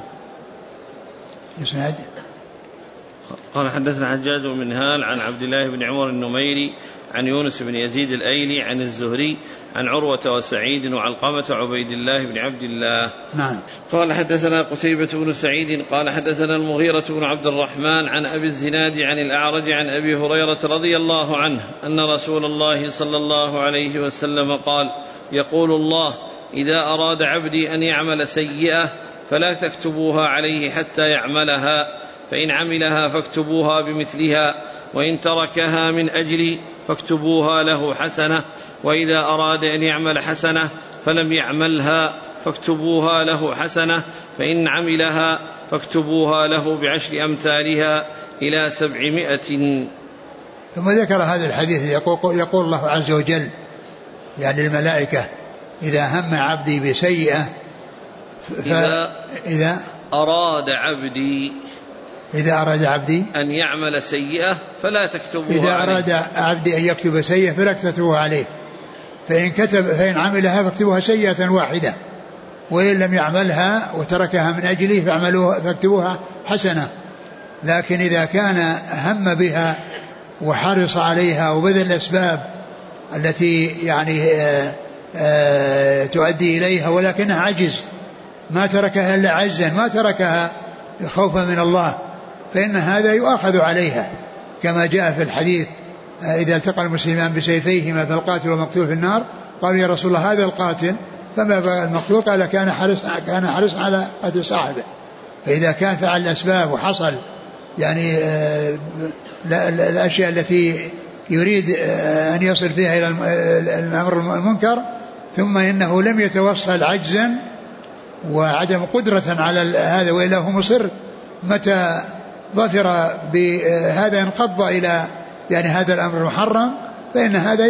قال: حدثنا حجاج بن منهال عن عبد الله بن عمر النميري عن يونس بن يزيد الأيلي عن الزهري عن عروة وسعيد وعلقمة عبيد الله بن عبد الله. نعم. قال: حدثنا قتيبة بن سعيد قال: حدثنا المغيرة بن عبد الرحمن عن أبي الزناد عن الأعرج عن أبي هريرة رضي الله عنه أن رسول الله صلى الله عليه وسلم قال: يقول الله: إذا أراد عبدي أن يعمل سيئة فلا تكتبوها عليه حتى يعملها، فإن عملها فاكتبوها بمثلها، وإن تركها من أجلي فاكتبوها له حسنة، وإذا أراد أن يعمل حسنة فلم يعملها فاكتبوها له حسنة، فإن عملها فاكتبوها له ب10 أمثالها إلى 700. ثم ذكر هذا الحديث يقول الله عز وجل يعني الملائكة: إذا هم عبدي بسيئة إذا أراد عبدي أن يعمل سيئة فلا تكتبوها عليه. إذا أراد عبدي أن يكتب سيئة فلا تكتبوها عليه، فإن عملها فاكتبوها سيئة واحدة، وإن لم يعملها وتركها من أجله فاكتبوها حسنة. لكن إذا كان هم بها وحرص عليها وبذل الأسباب التي يعني تؤدي إليها، ولكنها عجز، ما تركها إلا عجزا، ما تركها خوفا من الله، فإن هذا يؤاخذ عليها، كما جاء في الحديث: إذا التقى المسلمان بسيفيهما فالقاتل والمقتول في النار، قالوا: يا رسول الله هذا القاتل، فما بقى المقتول؟ قال: كان حرص على قتل صاحبه. فإذا كان فعل الأسباب وحصل يعني الأشياء التي يريد أن يصل فيها إلى الأمر المنكر، ثم إنه لم يتوصل عجزا وعدم قدرة على هذا، وإلا هو مصر، متى ظفر بهذا انقض إلى يعني هذا الأمر المحرم، فإن هذا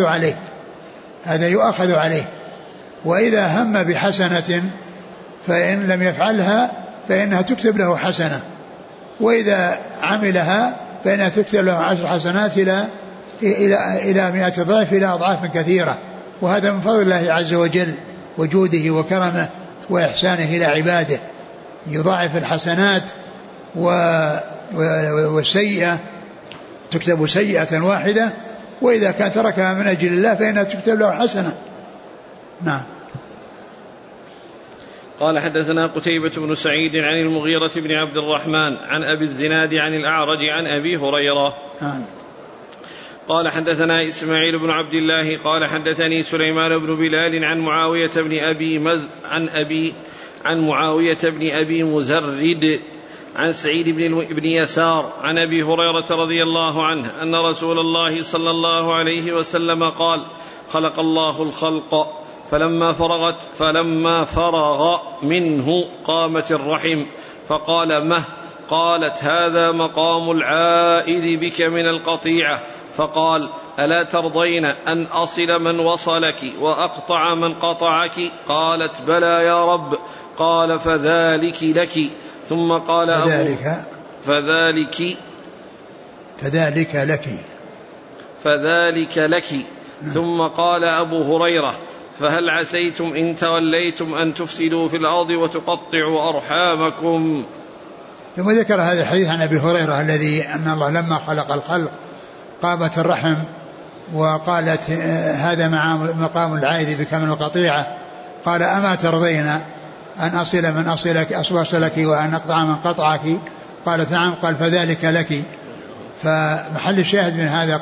يؤاخذ عليه. وإذا هم بحسنة فإن لم يفعلها فإنها تكتب له حسنة، وإذا عملها فإنها تكتب له 10 حسنات إلى 100 ضعف، إلى أضعاف كثيرة. وهذا من فضل الله عز وجل وجوده وكرمه وإحسانه إلى عباده، يضاعف الحسنات. والسيئة تكتب سيئة واحدة، وإذا كان تركها من أجل الله فإنها تكتب له حسنة. نعم. قال حدثنا قتيبة بن سعيد عن المغيرة بن عبد الرحمن عن أبي الزناد عن الأعرج عن أبي هريرة قال حدثنا إسماعيل بن عبد الله قال حدثني سليمان بن بلال عن معاوية بن أبي مزرد عن سعيد بن يسار عن أبي هريرة رضي الله عنه أن رسول الله صلى الله عليه وسلم قال خلق الله الخلق فلما فرغ منه قامت الرحم فقال مه قالت هذا مقام العائد بك من القطيعة فقال ألا ترضين أن أصل من وصلك وأقطع من قطعك قالت بلى يا رب قال فذلك لك ثم قال فذلك لك ثم قال أبو هريرة فهل عسيتم إن توليتم أن تفسدوا في الأرض وتقطعوا أرحامكم. ثم ذكر هذا الحديث عن أبي هريرة الذي أن الله لما خلق الخلق قامت الرحم وقالت هذا مقام العائد بك من القطيعة قال أما ترضين أن أصل من أصلك وأن أقطع من قطعك قالت نعم قال فذلك لك. فمحل الشاهد من هذا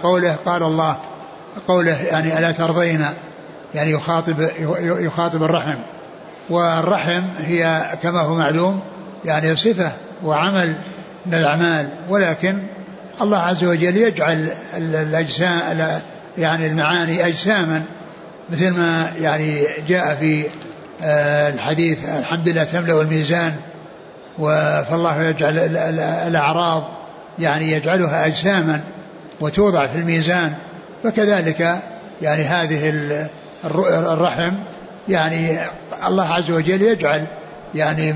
قوله يعني ألا ترضين يعني يخاطب الرحم والرحم هي كما هو معلوم يعني صفة وعمل من الأعمال ولكن الله عز وجل يجعل الأجسام يعني المعاني أجساما مثل ما يعني جاء في الحديث الحمد لله تملأ الميزان فالله يجعل الأعراض يعني يجعلها أجساما وتوضع في الميزان فكذلك يعني هذه الرحم يعني الله عز وجل يجعل يعني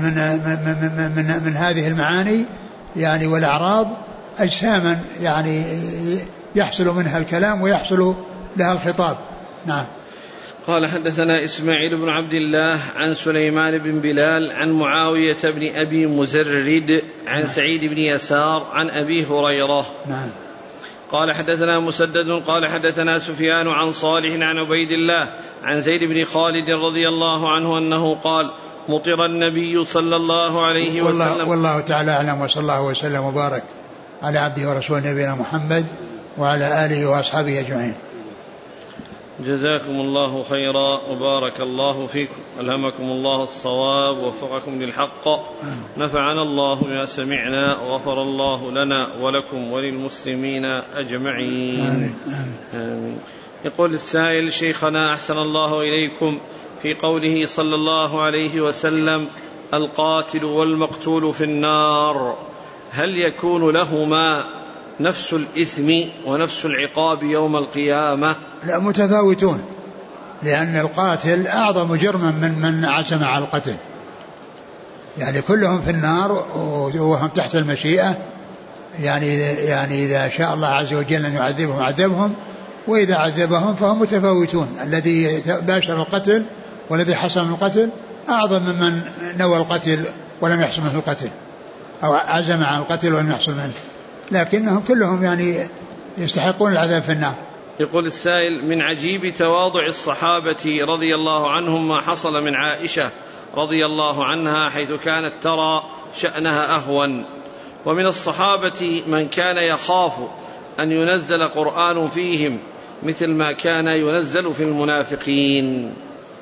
من هذه المعاني يعني والأعراض أجساما يعني يحصل منها الكلام ويحصل لها الخطاب. نعم. قال حدثنا إسماعيل بن عبد الله عن سليمان بن بلال عن معاوية بن أبي مزرد عن سعيد بن يسار عن أبي هريرة. نعم. قال حدثنا مسدد قال حدثنا سفيان عن صالح عن عبيد الله عن زيد بن خالد رضي الله عنه أنه قال مطر النبي صلى الله عليه وسلم. والله تعالى أعلم وصلى الله وسلم وبارك على عبده ورسوله نبينا محمد وعلى آله وأصحابه أجمعين. جزاكم الله خيرا وبارك الله فيكم ألهمكم الله الصواب ووفقكم للحق نفعنا الله بما سمعنا وغفر الله لنا ولكم وللمسلمين أجمعين. آمين. يقول السائل شيخنا أحسن الله إليكم في قوله صلى الله عليه وسلم القاتل والمقتول في النار هل يكون لهما نفس الإثم ونفس العقاب يوم القيامة؟ لا متفاوتون لأن القاتل أعظم جرما من عزم على القتل يعني كلهم في النار وهم تحت المشيئة يعني إذا شاء الله عز وجل أن يعذبهم عذبهم وإذا عذبهم فهم متفاوتون الذي باشر القتل والذي حصل من القتل أعظم ممن نوى القتل ولم يحصل منه القتل أو عزم على القتل ولم يحصل منه لكنهم كلهم يعني يستحقون العذاب في النار. يقول السائل من عجيب تواضع الصحابة رضي الله عنهم ما حصل من عائشة رضي الله عنها حيث كانت ترى شأنها أهون ومن الصحابة من كان يخاف أن ينزل قرآن فيهم مثل ما كان ينزل في المنافقين.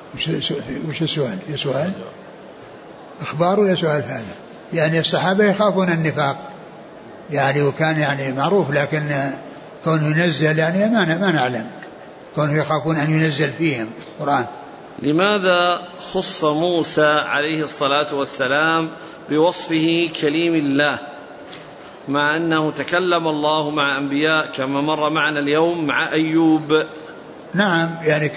وش السؤال؟ سؤال أخبار ولا سؤال هذا؟ يعني الصحابة يخافون النفاق يعني وكان يعني معروف لكن كونه ينزل يعني ما نعلم كونه يخافون أن ينزل فيهم قرآن. لماذا خص موسى عليه الصلاة والسلام بوصفه كليم الله مع أنه تكلم الله مع أنبياء كما مر معنا اليوم مع أيوب؟ نعم يعني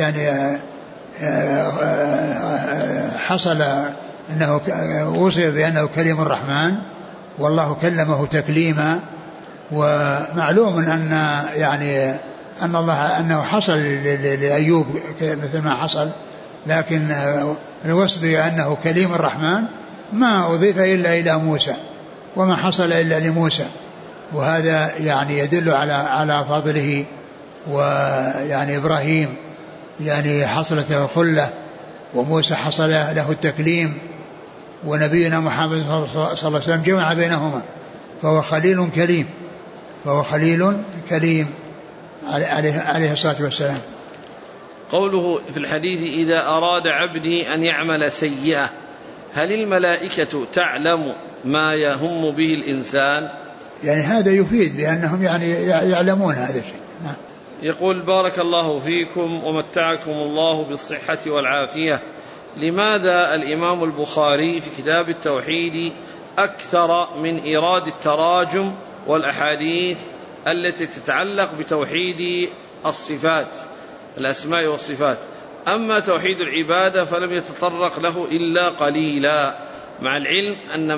حصل أنه وصف بأنه كليم الرحمن والله كلمه تكليما ومعلوم أن الله أنه حصل لأيوب مثل ما حصل لكن الوصف بأنه كليم الرحمن ما أضيف إلا إلى موسى وما حصل إلا لموسى وهذا يعني يدل على فضله ويعني إبراهيم يعني حصلت له خلة وموسى حصل له التكليم، ونبينا محمد صلى الله عليه وسلم جمع بينهما، فهو خليل كليم، فهو خليل كليم عليه الصلاة والسلام. قوله في الحديث: إذا أراد عبدي أن يعمل سيئة، هل الملائكة تعلم ما يهم به الإنسان؟ يعني هذا يفيد بأنهم يعني يعلمون هذا الشيء. نعم. يقول: بارك الله فيكم ومتعكم الله بالصحة والعافية، لماذا الإمام البخاري في كتاب التوحيد أكثر من إيراد التراجم والأحاديث التي تتعلق بتوحيد الصفات، الأسماء والصفات، أما توحيد العبادة فلم يتطرق له إلا قليلا، مع العلم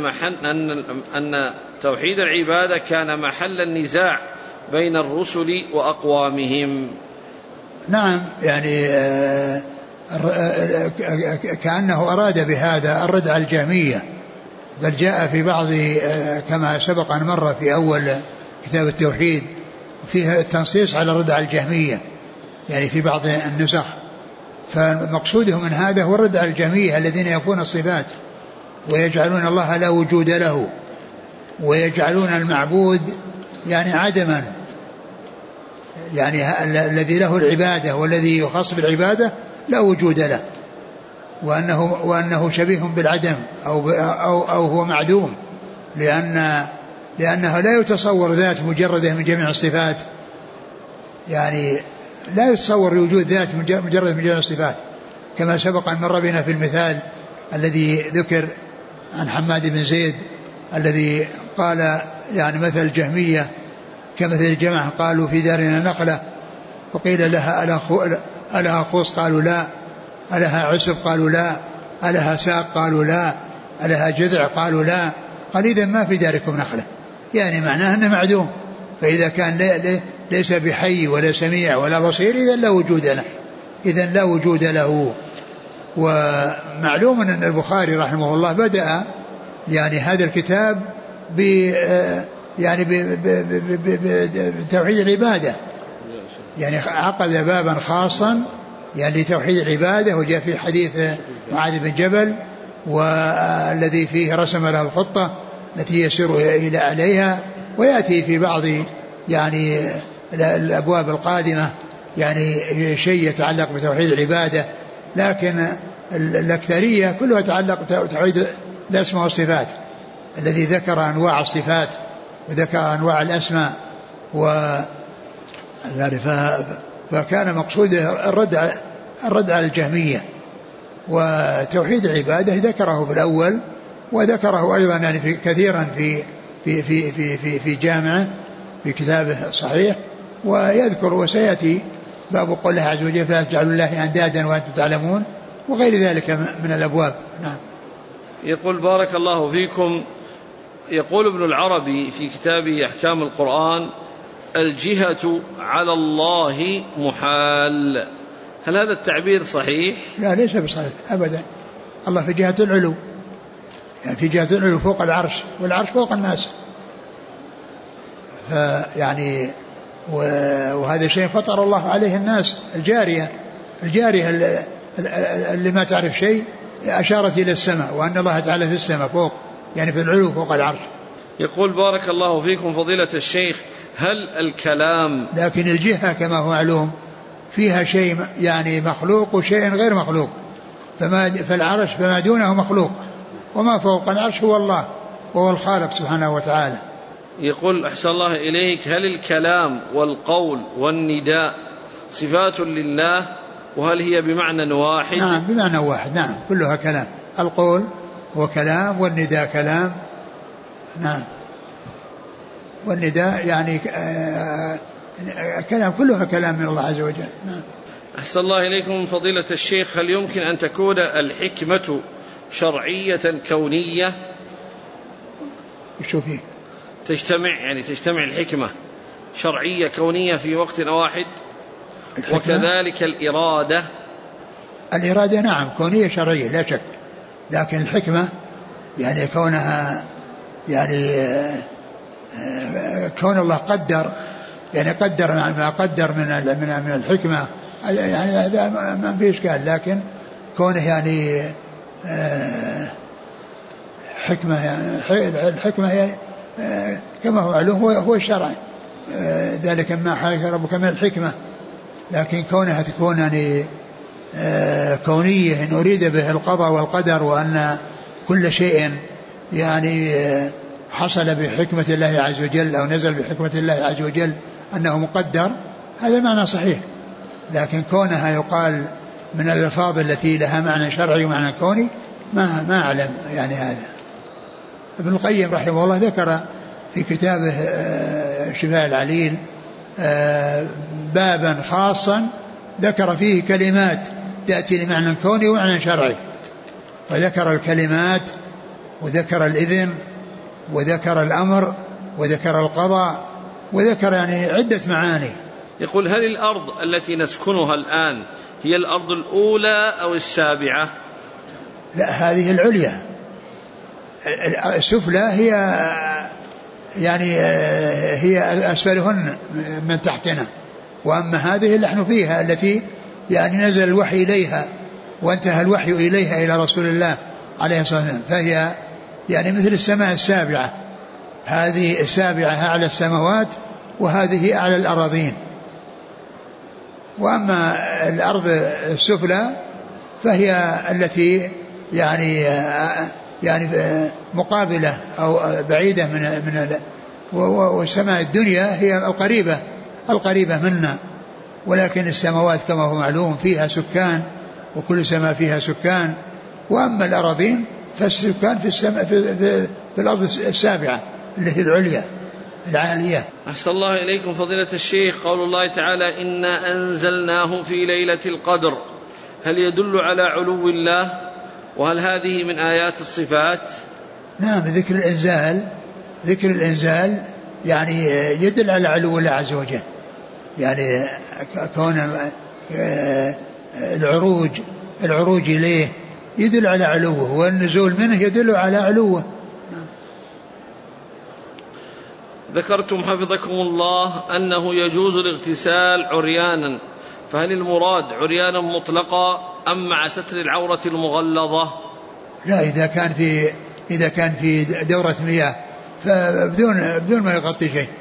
أن توحيد العبادة كان محل النزاع بين الرسل وأقوامهم؟ نعم، يعني كأنه أراد بهذا الرد على الجهمية، بل جاء في بعض كما سبق أن مر في أول كتاب التوحيد فيها التنصيص على الرد على الجهمية، يعني في بعض النسخ. فمقصوده من هذا هو الرد على الجهمية الذين ينفون الصفات ويجعلون الله لا وجود له، ويجعلون المعبود يعني عدما، يعني الذي له العبادة والذي يخص بالعبادة لا وجود له، وأنه شبيه بالعدم أو هو معدوم، لأنه لا يتصور ذات مجردة من جميع الصفات، يعني لا يتصور وجود ذات مجرد من جميع الصفات، كما سبق أن مر بنا في المثال الذي ذكر عن حماد بن زيد الذي قال يعني مثل الجهمية كمثل الجماعة قالوا في دارنا نقلة، وقيل لها ألها خوص قالوا لا، ألها عسب قالوا لا، ألها ساق قالوا لا، ألها جذع قالوا لا، قال إذا ما في داركم نخلة، يعني معناه أنه معدوم، فإذا كان ليس بحي ولا سميع ولا بصير إذن لا وجود له. ومعلوم أن البخاري رحمه الله بدأ يعني هذا الكتاب بتوحيد العبادة، يعني عقد بابا خاصا يعني لتوحيد العبادة، وجاء في حديث معاذ بن جبل والذي فيه رسم له الخطة التي يسير إلى عليها، ويأتي في بعض يعني الأبواب القادمة يعني شيء يتعلق بتوحيد العبادة، لكن الأكثرية كلها تتعلق بتوحيد الأسماء والصفات، الذي ذكر أنواع الصفات وذكر أنواع الأسماء فكان مقصوده الرد على الجهمية. وتوحيد العبادة ذكره في الأول، وذكره أيضا يعني كثيرا في جامعه في كتابه الصحيح، ويذكر وسيأتي باب قول الله عز وجل فلا تجعلوا الله أندادا وأنتم تعلمون، وغير ذلك من الأبواب. نعم. يقول: بارك الله فيكم، يقول ابن العربي في كتابه أحكام القرآن: الجهة على الله محال، هل هذا التعبير صحيح؟ لا، ليس بصحيح أبدا. الله في جهة العلو، يعني في جهة العلو فوق العرش، والعرش فوق الناس، فيعني وهذا شيء فطر الله عليه الناس. الجارية اللي ما تعرف شيء أشارت إلى السماء، وأن الله تعالى في السماء فوق، يعني في العلو فوق العرش. يقول: بارك الله فيكم فضيلة الشيخ، هل الكلام، لكن الجهة كما هو معلوم فيها شيء يعني مخلوق وشيء غير مخلوق، فالعرش فما دونه مخلوق، وما فوق العرش هو الله وهو الخالق سبحانه وتعالى. يقول: أحسن الله إليك، هل الكلام والقول والنداء صفات لله، وهل هي بمعنى واحد؟ نعم، بمعنى واحد. نعم، كلها كلام، القول هو كلام والنداء كلام. نعم، والنداء يعني كلام، كلها كلام من الله عز وجل. نعم. أحسن الله إليكم فضيلة الشيخ، هل يمكن أن تكون الحكمة شرعية كونية؟ شو فيه؟ تجتمع الحكمة شرعية كونية في وقت واحد، وكذلك الإرادة نعم كونية شرعية لا شك، لكن الحكمة يعني كونها يعني كون الله قدر ما قدر من الحكمة، يعني هذا ما فيه إشكال، لكن كونه يعني حكمة، يعني الحكمة هي كما هو معلوم هو الشرع، ذلك ما حاجة ربك من الحكمة، لكن كونها تكون يعني كونية إن أريد به القضاء والقدر، وأن كل شيء يعني حصل بحكمة الله عز وجل أو نزل بحكمة الله عز وجل أنه مقدر، هذا معنى صحيح. لكن كونها يقال من الألفاظ التي لها معنى شرعي ومعنى كوني ما أعلم يعني هذا. ابن القيم رحمه الله ذكر في كتابه شفاء العليل بابا خاصا ذكر فيه كلمات تأتي لمعنى كوني ومعنى شرعي، وذكر الكلمات وذكر الإذن وذكر الأمر وذكر القضاء وذكر يعني عدة معاني. يقول: هل الأرض التي نسكنها الآن هي الأرض الأولى أو السابعة؟ لا، هذه العليا، السفلى هي يعني هي أسفلهن من تحتنا، وأما هذه اللي نحن فيها التي يعني نزل الوحي إليها وانتهى الوحي إليها إلى رسول الله عليه الصلاة والسلام، فهي يعني مثل السماء السابعة، هذه السابعة أعلى السماوات وهذه أعلى الأراضين. وأما الأرض السفلى فهي التي يعني مقابلة أو بعيدة من والسماء الدنيا هي القريبة منا، ولكن السماوات كما هو معلوم فيها سكان وكل سماء فيها سكان، وأما الأراضين فالسكان في السماء في الأرض السابعة اللي هي العليا العالية. أحسن الله إليكم فضيلة الشيخ. قول الله تعالى: إنا أنزلناه في ليلة القدر، هل يدل على علو الله؟ وهل هذه من آيات الصفات؟ نعم، ذكر الإنزال يعني يدل على علو الله عز وجل، يعني كون العروج إليه يدل على علوه، والنزول منه يدل على علوه. ذكرتم حفظكم الله أنه يجوز الاغتسال عريانا، فهل المراد عريانا مطلقا أم مع ستر العورة المغلظة؟ لا، إذا كان في دورة مياه فبدون ما يغطي شيء.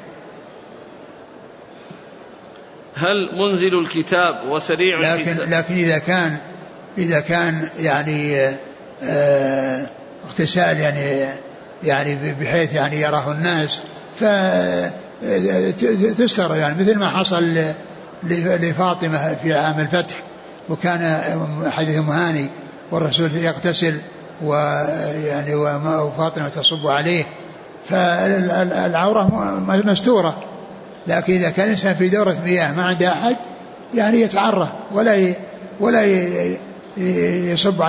هل منزل الكتاب وسريع لكن إذا كان يعني اغتسال يعني بحيث يعني يراه الناس فتستر، يعني مثل ما حصل لفاطمة في عام الفتح، وكان حديث مهاني والرسول يغتسل ويعني وفاطمة تصب عليه، فالعورة مستورة. لكن إذا كان الإنسان في دورة مياه ما عنده أحد يعني يتعرى ولا يصب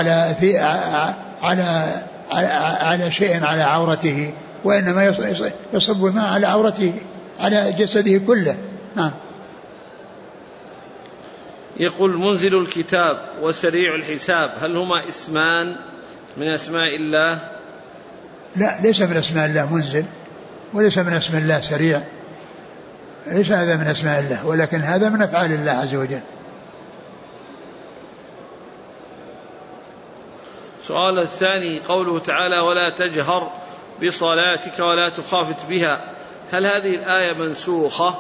على شيء على عورته، وإنما يصب الماء على عورته على جسده كله. نعم. يقول: منزل الكتاب وسريع الحساب، هل هما اسمان من أسماء الله؟ لا، ليس من أسماء الله منزل، وليس من أسماء الله سريع، ليس هذا من أسماء الله، ولكن هذا من أفعال الله عز وجل. سؤال الثاني: قوله تعالى: ولا تجهر بصلاتك ولا تخافت بها، هل هذه الآية منسوخة؟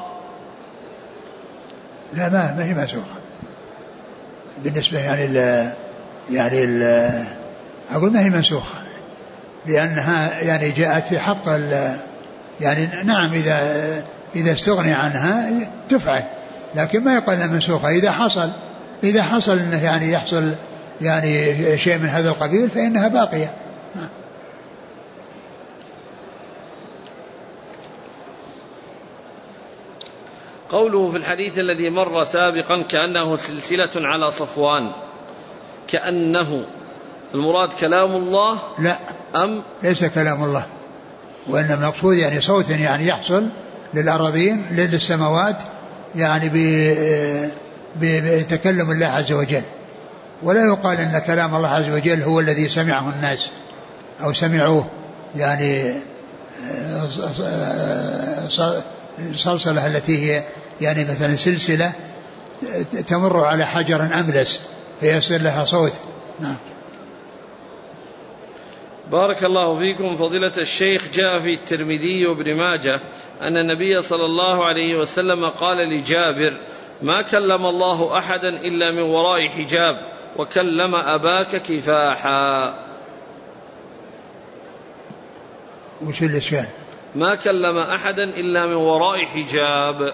لا، ما هي منسوخة بالنسبة أقول ما هي منسوخة، لأنها يعني جاءت في حق يعني نعم إذا استغني عنها تفعل، لكن ما يقال انها منسوخة. إذا حصل انه يعني يحصل يعني شيء من هذا القبيل فإنها باقية. قوله في الحديث الذي مر سابقا: كأنه سلسلة على صفوان، كأنه المراد كلام الله؟ لا، ليس كلام الله، وإنما المقصود يعني صوت يعني يحصل للأراضين للسماوات يعني بتكلم الله عز وجل، ولا يقال أن كلام الله عز وجل هو الذي سمعه الناس أو سمعوه، يعني الصلصلة التي هي يعني مثلا سلسلة تمر على حجر أملس فيصير لها صوت نعم. بارك الله فيكم فضيلة الشيخ. جاء في الترمذي وابن ماجه أن النبي صلى الله عليه وسلم قال لجابر: ما كلم الله أحدا إلا من وراء حجاب وكلم أباك كفاحا. وش الإشكال؟ ما كلم أحدا إلا من وراء حجاب،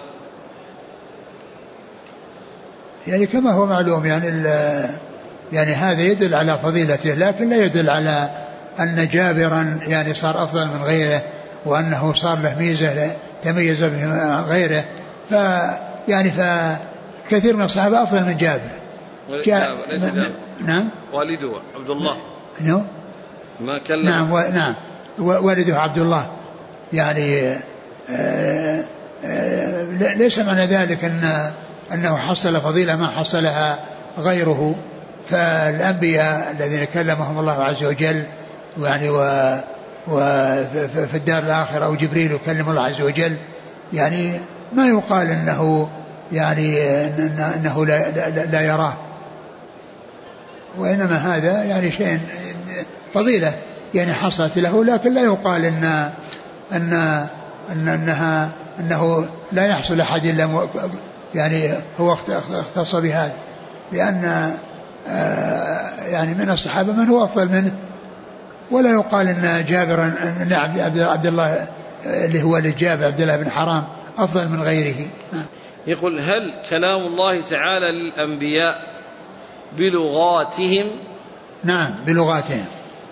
يعني كما هو معلوم يعني هذا يدل على فضيلته، لكن لا يدل على أن جابرا يعني صار أفضل من غيره وأنه صار له ميزة تميز به غيره. فكثير من الصحابة أفضل من جابر. نعم. والده عبد الله. نعم. ما كلم. نعم والده عبد الله. يعني ليس معنى ذلك أنه حصل فضيلة ما حصلها غيره. فالأنبياء الذين كلمهم الله عز وجل يعني وفي الدار الآخرة أو جبريل يكلم الله عز وجل، يعني ما يقال أنه يعني أنه لا يراه، وإنما هذا يعني شيء فضيلة يعني حصلت له، لكن لا يقال أنه لا يحصل أحد إلا يعني هو اختص بهذا، لأن يعني من الصحابة من هو أفضل منه. ولا يقال أن جابر أن عبد الله اللي هو للجابر عبد الله بن حرام أفضل من غيره. يقول: هل كلام الله تعالى للأنبياء بلغاتهم؟ نعم بلغاتهم،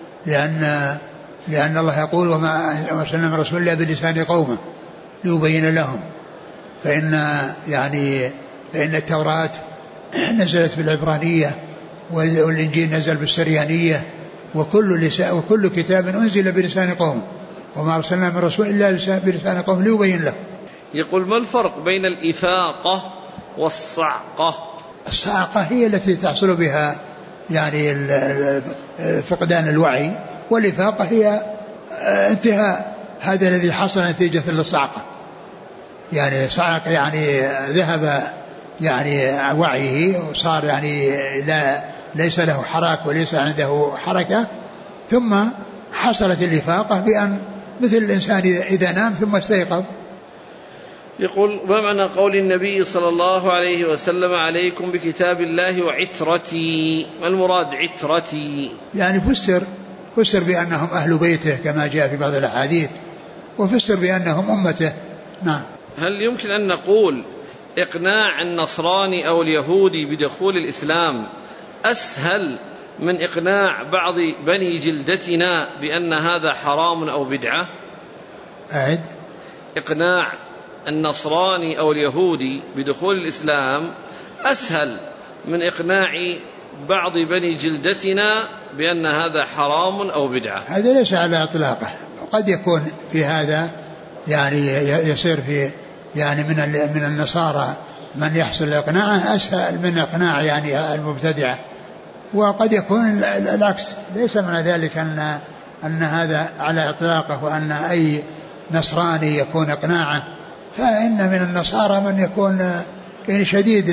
لأن الله يقول: وما أرسلنا من رسول إلا بلسان قومه ليبين لهم. فإن التوراة نزلت بالعبرانية، والإنجيل نزل بالسريانية، وكل كتاب أنزل بلسان قومه، وما أرسلنا من رسول إلا بلسان قومه ليبين لهم. يقول: ما الفرق بين الإفاقة والصعقة؟ الصعقة هي التي تحصل بها يعني فقدان الوعي، والإفاقة هي انتهاء هذا الذي حصل نتيجة للصعقة. يعني صعق يعني ذهب يعني وعيه وصار يعني ليس له حراك وليس عنده حركة، ثم حصلت الإفاقة بأن مثل الإنسان إذا نام ثم استيقظ. يقول: ما معنى قول النبي صلى الله عليه وسلم: عليكم بكتاب الله وعترتي؟ ما المراد عترتي؟ يعني فسر بأنهم أهل بيته كما جاء في بعض الأحاديث، وفسر بأنهم أمته. نعم. هل يمكن أن نقول إقناع النصراني أو اليهودي بدخول الإسلام أسهل من إقناع بعض بني جلدتنا بأن هذا حرام أو بدعة؟ أعد. إقناع النصراني أو اليهودي بدخول الإسلام أسهل من إقناع بعض بني جلدتنا بأن هذا حرام أو بدعة. هذا ليس على إطلاقه، قد يكون في هذا يعني يصير في يعني من النصارى من يحصل إقناعه أسهل من إقناع يعني المبتدعة، وقد يكون العكس. ليس معنى ذلك أن هذا على إطلاقه وأن أي نصراني يكون إقناعه، فإن من النصارى من يكون يعني شديد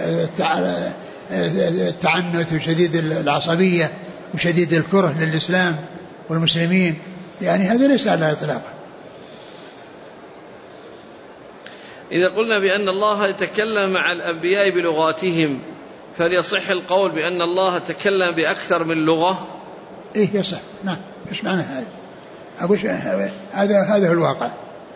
التعنت وشديد العصبية وشديد الكره للإسلام والمسلمين، يعني هذا ليس على إطلاقه. إذا قلنا بأن الله يتكلم مع الأنبياء بلغاتهم، فليصح القول بأن الله تكلم بأكثر من لغة؟ إيه يصح. نعم. إيش معنى هذا؟ هذا هو الواقع.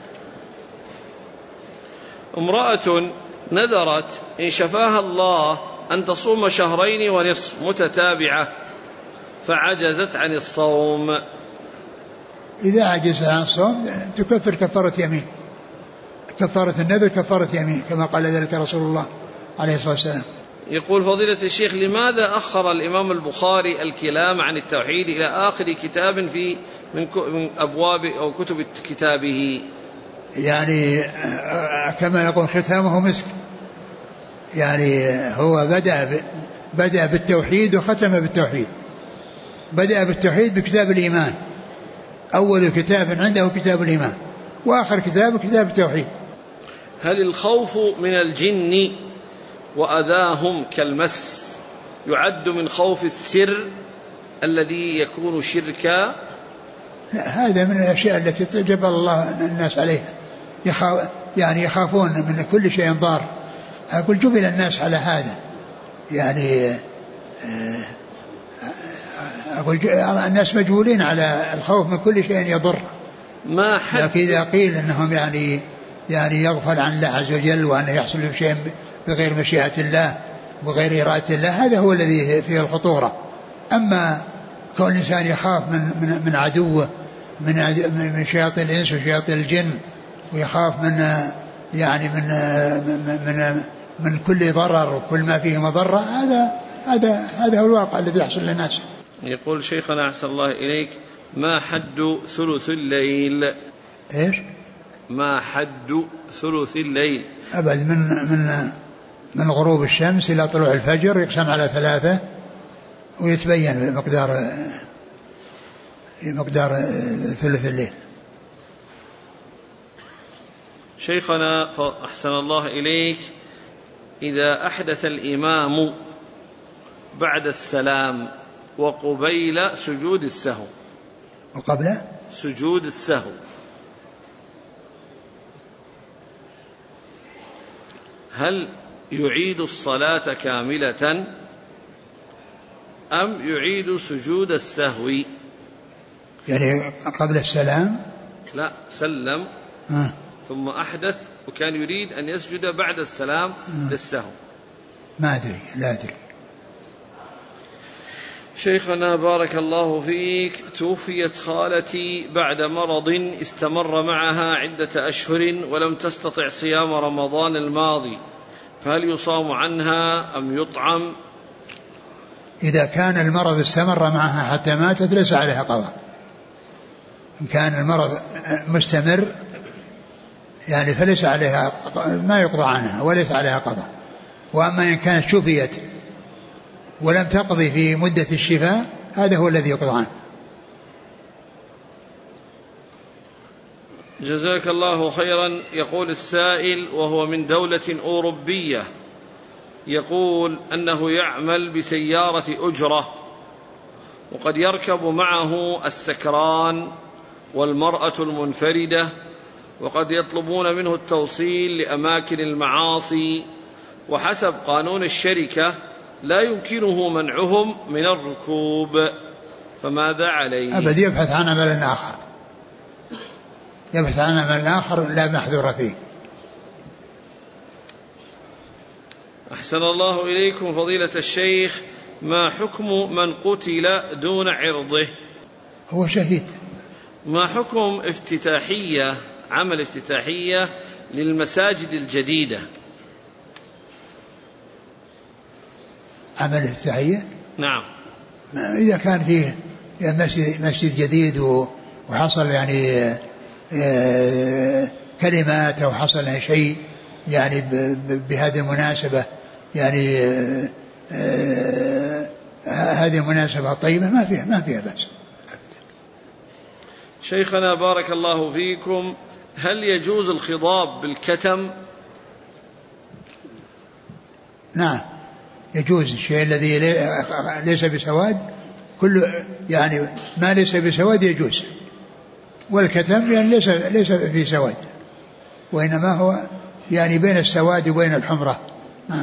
امرأة نذرت إن شفاها الله أن تصوم 2.5 شهر متتابعة فعجزت عن الصوم. إذا عجز عن الصوم تكفر كفارة يمين، كفارة النذر كفارة يمين، كما قال ذلك رسول الله عليه الصلاة والسلام. يقول: فضيلة الشيخ، لماذا أخر الإمام البخاري الكلام عن التوحيد إلى آخر كتاب من أبواب أو كتب كتابه؟ يعني كما يقول ختامه مسك، يعني هو بدأ بالتوحيد وختم بالتوحيد. بدأ بالتوحيد بكتاب الإيمان، أول كتاب عنده كتاب الإيمان، وآخر كتاب التوحيد. هل الخوف من الجن وأذاهم كالمس يعد من خوف السر الذي يكون شركا؟ لا، هذا من الأشياء التي جبل الله الناس عليها، يعني يخافون من كل شيء ضار. أقول جبل الناس على هذا، يعني أقول الناس مجبولين على الخوف من كل شيء يضر. ما حد لكن إذا قيل أنهم يعني يغفل عن الله عز وجل وأن يحصل شيء بغير مشيئة الله بغير إرادة الله، هذا هو الذي فيه الخطورة. أما كون الإنسان يخاف من عدوه من شياطين الإنس وشياطين الجن، ويخاف من كل ضرر وكل ما فيه مضرة، هذا هو الواقع الذي يحصل للناس. يقول شيخنا أحسن الله إليك: ما حد ثلث الليل؟ إيش؟ ما حد ثلث الليل؟ أبد من غروب الشمس إلى طلوع الفجر، يقسم على 3 ويتبين بمقدار ثلث الليل. شيخنا أحسن الله إليك: إذا أحدث الإمام بعد السلام وقبيل سجود السهو، وقبل سجود السهو، هل يعيد الصلاة كاملة أم يعيد سجود السهو؟ يعني قبل السلام؟ لا، سلم ثم أحدث وكان يريد أن يسجد بعد السلام للسهو. ما أدري، لا أدري. شيخنا بارك الله فيك: توفيت خالتي بعد مرض استمر معها عدة أشهر ولم تستطع صيام رمضان الماضي، فهل يصام عنها أم يطعم؟ إذا كان المرض استمر معها حتى ماتت ليس عليها قضاء. إن كان المرض مستمر يعني فليس عليها، ما يقضى عنها وليس عليها قضاء. وأما إن كانت شفيت ولم تقضي في مدة الشفاء هذا هو الذي يقضى عنه. جزاك الله خيرا. يقول السائل وهو من دولة أوروبية، يقول أنه يعمل بسيارة أجرة وقد يركب معه السكران والمرأة المنفردة، وقد يطلبون منه التوصيل لأماكن المعاصي، وحسب قانون الشركة لا يمكنه منعهم من الركوب، فماذا عليه؟ أبد يبحث عن عمل آخر، يبحث عن عمل آخر لا محذور فيه. أحسن الله إليكم فضيلة الشيخ: ما حكم من قتل دون عرضه؟ هو شهيد. ما حكم عمل افتتاحية للمساجد الجديدة؟ عمل افتتاحية؟ نعم. إذا كان فيه مسجد جديد وحصل يعني كلمات أو حصل يعني شيء يعني بهذه المناسبة، يعني هذه المناسبة طيبة ما فيها بأس. شيخنا بارك الله فيكم: هل يجوز الخضاب بالكتم؟ نعم يجوز. الشيء الذي ليس بسواد، كل يعني ما ليس بسواد يجوز، والكتم يعني ليس في سواد، وإنما هو يعني بين السواد وبين الحمرة. نعم.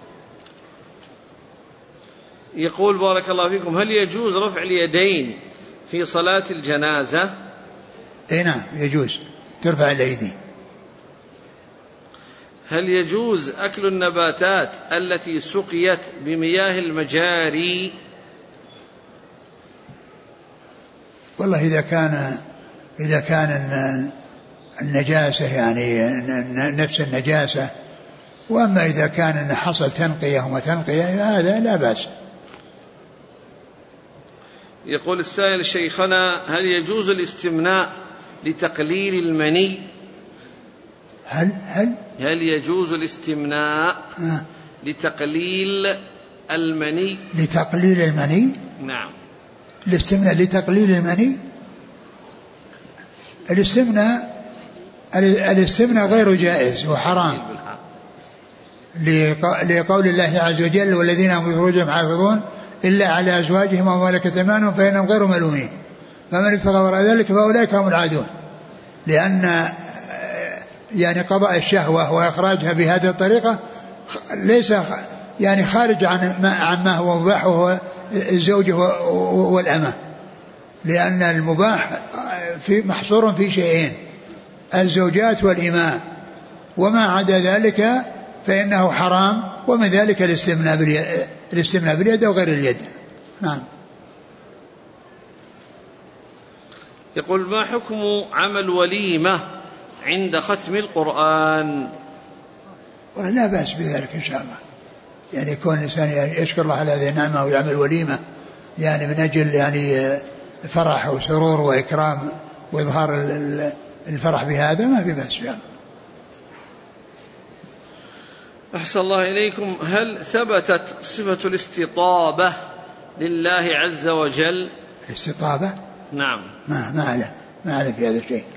يقول بارك الله فيكم: هل يجوز رفع اليدين في صلاة الجنازة؟ اي نعم يجوز ترفع الأيدي. هل يجوز أكل النباتات التي سقيت بمياه المجاري؟ والله إذا كان النجاسة يعني نفس النجاسة، وأما إذا كان حصل تنقية وتنقية هذا لا بأس. يقول السائل: شيخنا، هل يجوز الاستمناء لتقليل المني؟ هل يجوز الاستمناء لتقليل المني؟ لتقليل المني؟ نعم. الاستمناء لتقليل المني؟ الاستمناء غير جائز وحرام، لقول الله عز وجل والذين هم لفروجهم حافظون إلا على أزواجهم وما ملكت أيمانهم فإنهم غير ملومين فمن ابتغى وراء ذلك فأولئك هم العادون. لأن يعني قضاء الشهوة وإخراجها بهذه الطريقة ليس يعني خارج عن ما هو مباح وهو الزوج والأمة، لأن المباح محصور في شيئين الزوجات والإماء، وما عدا ذلك فإنه حرام، ومن ذلك الاستمناء باليد أو غير اليد. نعم. يقول ما حكم عمل وليمة عند ختم القرآن؟ لا بأس بذلك إن شاء الله، يعني يكون الإنسان يشكر الله على هذه النعمة ويعمل وليمة يعني من أجل يعني فرح وسرور وإكرام وإظهار الفرح بهذا، ما في بأس يعني. أحسن الله إليكم. هل ثبتت صفة الاستطابة لله عز وجل؟ الاستطابة؟ نعم. ما أعلم في هذا الشيء.